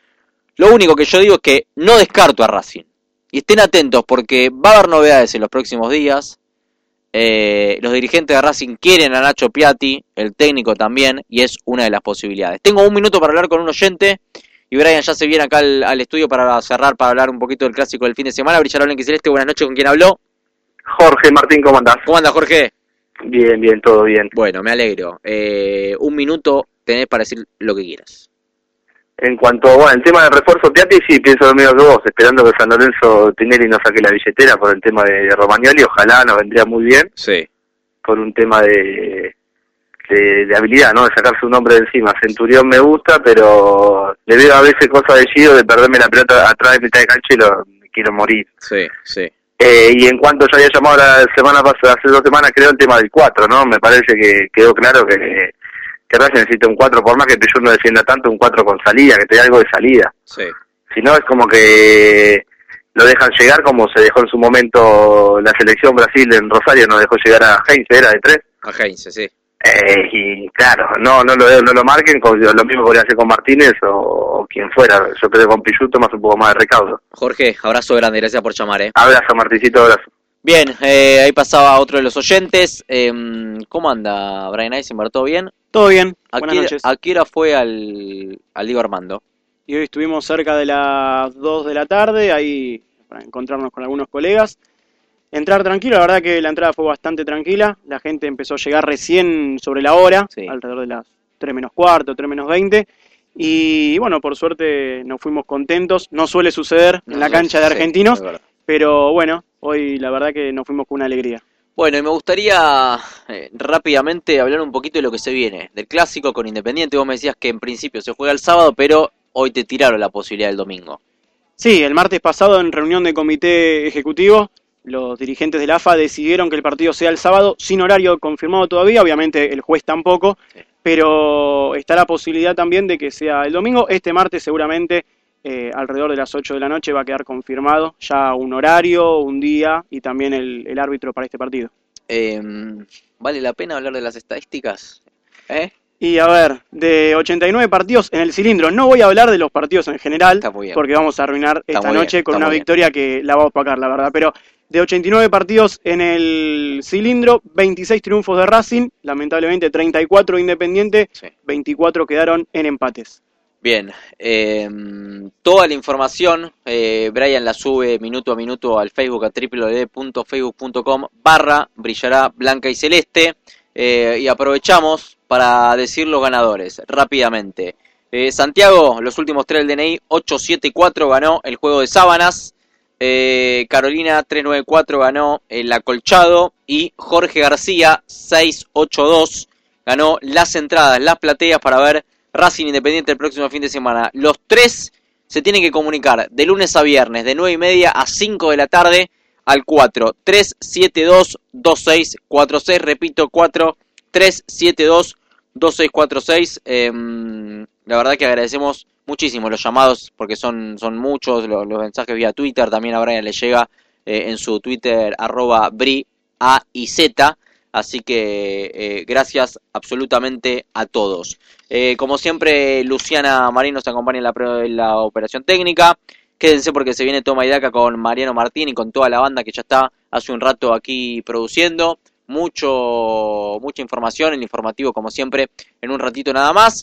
Speaker 5: Lo único que yo digo es que no descarto a Racing. Y estén atentos porque va a haber novedades en los próximos días. Eh, los dirigentes de Racing quieren a Nacho Piatti, el técnico también, y es una de las posibilidades. Tengo un minuto para hablar con un oyente, y Brian ya se viene acá al, al estudio para cerrar, para hablar un poquito del Clásico del fin de semana. Brillará Blanca y Celeste, buenas noches, ¿con quién habló?
Speaker 7: Jorge Martín, ¿cómo andás?
Speaker 5: ¿Cómo andas, Jorge?
Speaker 7: Bien, bien, todo bien.
Speaker 5: Bueno, me alegro. Eh, un minuto tenés para decir lo que quieras.
Speaker 7: En cuanto, bueno, el tema del refuerzo Piatti, sí, pienso lo mismo que vos, esperando que San Lorenzo Tinelli no saque la billetera por el tema de Romagnoli, ojalá nos vendría muy bien.
Speaker 5: Sí.
Speaker 7: Por un tema de, de, de habilidad, ¿no? De sacar su nombre de encima. Centurión me gusta, pero le veo a veces cosas de Gio de perderme la pelota atrás de mitad de cancha y lo, me quiero morir.
Speaker 5: Sí, sí.
Speaker 7: Eh, y en cuanto yo había llamado la semana pasada, hace dos semanas, creo, el tema del cuatro, ¿no? Me parece que quedó claro que, que Racing necesita un cuatro, por más que Peyú no defienda tanto, un cuatro con salida, que te dé algo de salida.
Speaker 5: Sí.
Speaker 7: Si no, es como que lo dejan llegar como se dejó en su momento la selección Brasil en Rosario, no dejó llegar a Heinze, ¿era de tres?
Speaker 5: A Heinze, sí.
Speaker 7: Eh, y claro, no no lo no lo marquen, con, lo mismo podría hacer con Martínez o, o quien fuera. Yo creo que con Piyuto más un poco más de recaudo.
Speaker 5: Jorge, abrazo grande, gracias por llamar, ¿eh?
Speaker 7: Abrazo, Martincito, abrazo.
Speaker 5: Bien, eh, ahí pasaba otro de los oyentes. Eh, ¿Cómo anda, Brian Eisenberg? ¿Todo bien?
Speaker 19: Todo bien,
Speaker 5: ¿A
Speaker 19: buenas
Speaker 5: qué,
Speaker 19: noches.
Speaker 5: ¿A qué hora fue al, al Diego Armando?
Speaker 19: Y hoy estuvimos cerca de las dos de la tarde, ahí para encontrarnos con algunos colegas. Entrar tranquilo, la verdad que la entrada fue bastante tranquila. La gente empezó a llegar recién sobre la hora, sí, alrededor de las tres menos cuarto, tres menos veinte. Y bueno, por suerte nos fuimos contentos. No suele suceder no, en la cancha de Argentinos, sí, pero bueno, hoy la verdad que nos fuimos con una alegría.
Speaker 5: Bueno, y me gustaría eh, rápidamente hablar un poquito de lo que se viene, del Clásico con Independiente. Vos me decías que en principio se juega el sábado, pero hoy te tiraron la posibilidad del domingo.
Speaker 19: Sí, el martes pasado en reunión de comité ejecutivo, los dirigentes de la A F A decidieron que el partido sea el sábado, sin horario confirmado todavía, obviamente el juez tampoco, sí. Pero está la posibilidad también de que sea el domingo. Este martes seguramente eh, alrededor de las ocho de la noche va a quedar confirmado ya un horario, un día y también el, el árbitro para este partido.
Speaker 5: Eh, ¿Vale la pena hablar de las estadísticas? ¿Eh?
Speaker 19: Y a ver, de ochenta y nueve partidos en el cilindro, no voy a hablar de los partidos en general, porque vamos a arruinar
Speaker 5: está
Speaker 19: esta noche
Speaker 5: bien,
Speaker 19: con una victoria bien. Que la va a opacar, la verdad, pero de ochenta y nueve partidos en el cilindro, veintiséis triunfos de Racing, lamentablemente treinta y cuatro de Independiente, sí. veinticuatro quedaron en empates.
Speaker 5: Bien, eh, toda la información, eh, Brian la sube minuto a minuto al Facebook, a w w w punto facebook punto com barra brillará blanca y celeste, eh, y aprovechamos para decir los ganadores, rápidamente. Eh, Santiago, los últimos tres del D N I, ocho siete cuatro, ganó el juego de sábanas. Eh, Carolina, tres nueve cuatro, ganó el acolchado. Y Jorge García, seis ocho dos, ganó las entradas, las plateas para ver Racing Independiente el próximo fin de semana. Los tres se tienen que comunicar de lunes a viernes, de nueve y media a cinco de la tarde, al cuatro tres siete dos dos seis cuatro seis, repito, cuatro tres siete dos dos seis cuatro seis. Eh, la verdad que agradecemos muchísimo los llamados porque son, son muchos, los, los mensajes vía Twitter, también a Brian le llega eh, en su Twitter arroba bri a y z, así que eh, gracias absolutamente a todos. Eh, como siempre, Luciana Marín nos acompaña en la, en la operación técnica. Quédense porque se viene Toma y Daca con Mariano Martín y con toda la banda que ya está hace un rato aquí produciendo. Mucho, mucha información, el informativo como siempre, en un ratito nada más.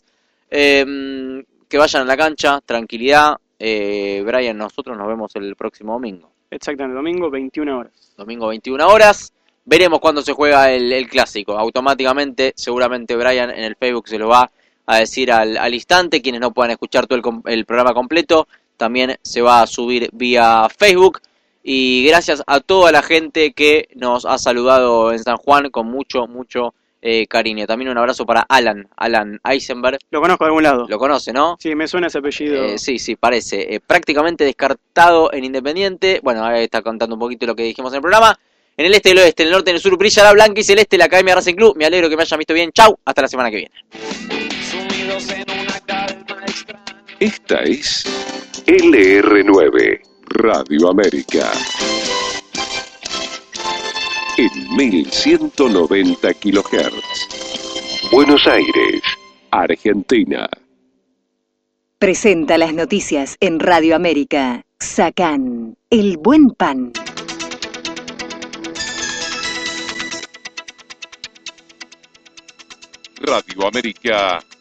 Speaker 5: Eh, que vayan a la cancha, tranquilidad. Eh, Brian, nosotros nos vemos el próximo domingo.
Speaker 19: Exactamente, domingo veintiuna horas.
Speaker 5: Domingo veintiuna horas. Veremos cuándo se juega el, el clásico. Automáticamente, seguramente Brian en el Facebook se lo va a decir al, al instante. Quienes no puedan escuchar todo el, el programa completo, también se va a subir vía Facebook. Y gracias a toda la gente que nos ha saludado en San Juan con mucho, mucho eh, cariño. También un abrazo para Alan, Alan Eisenberg.
Speaker 19: Lo conozco de algún lado.
Speaker 5: Lo conoce, ¿no?
Speaker 19: Sí, me suena ese apellido.
Speaker 5: Eh, sí, sí, parece. Eh, prácticamente descartado en Independiente. Bueno, ahí está contando un poquito lo que dijimos en el programa. En el este y el oeste, en el norte y en el sur, brillará blanca y celeste la Academia Racing Club. Me alegro que me hayan visto bien. Chau, hasta la semana que viene.
Speaker 2: Esta es L R nueve, Radio América. En mil ciento noventa kilohertz. Buenos Aires, Argentina.
Speaker 8: Presenta las noticias en Radio América. Sacán, el buen pan.
Speaker 2: Radio América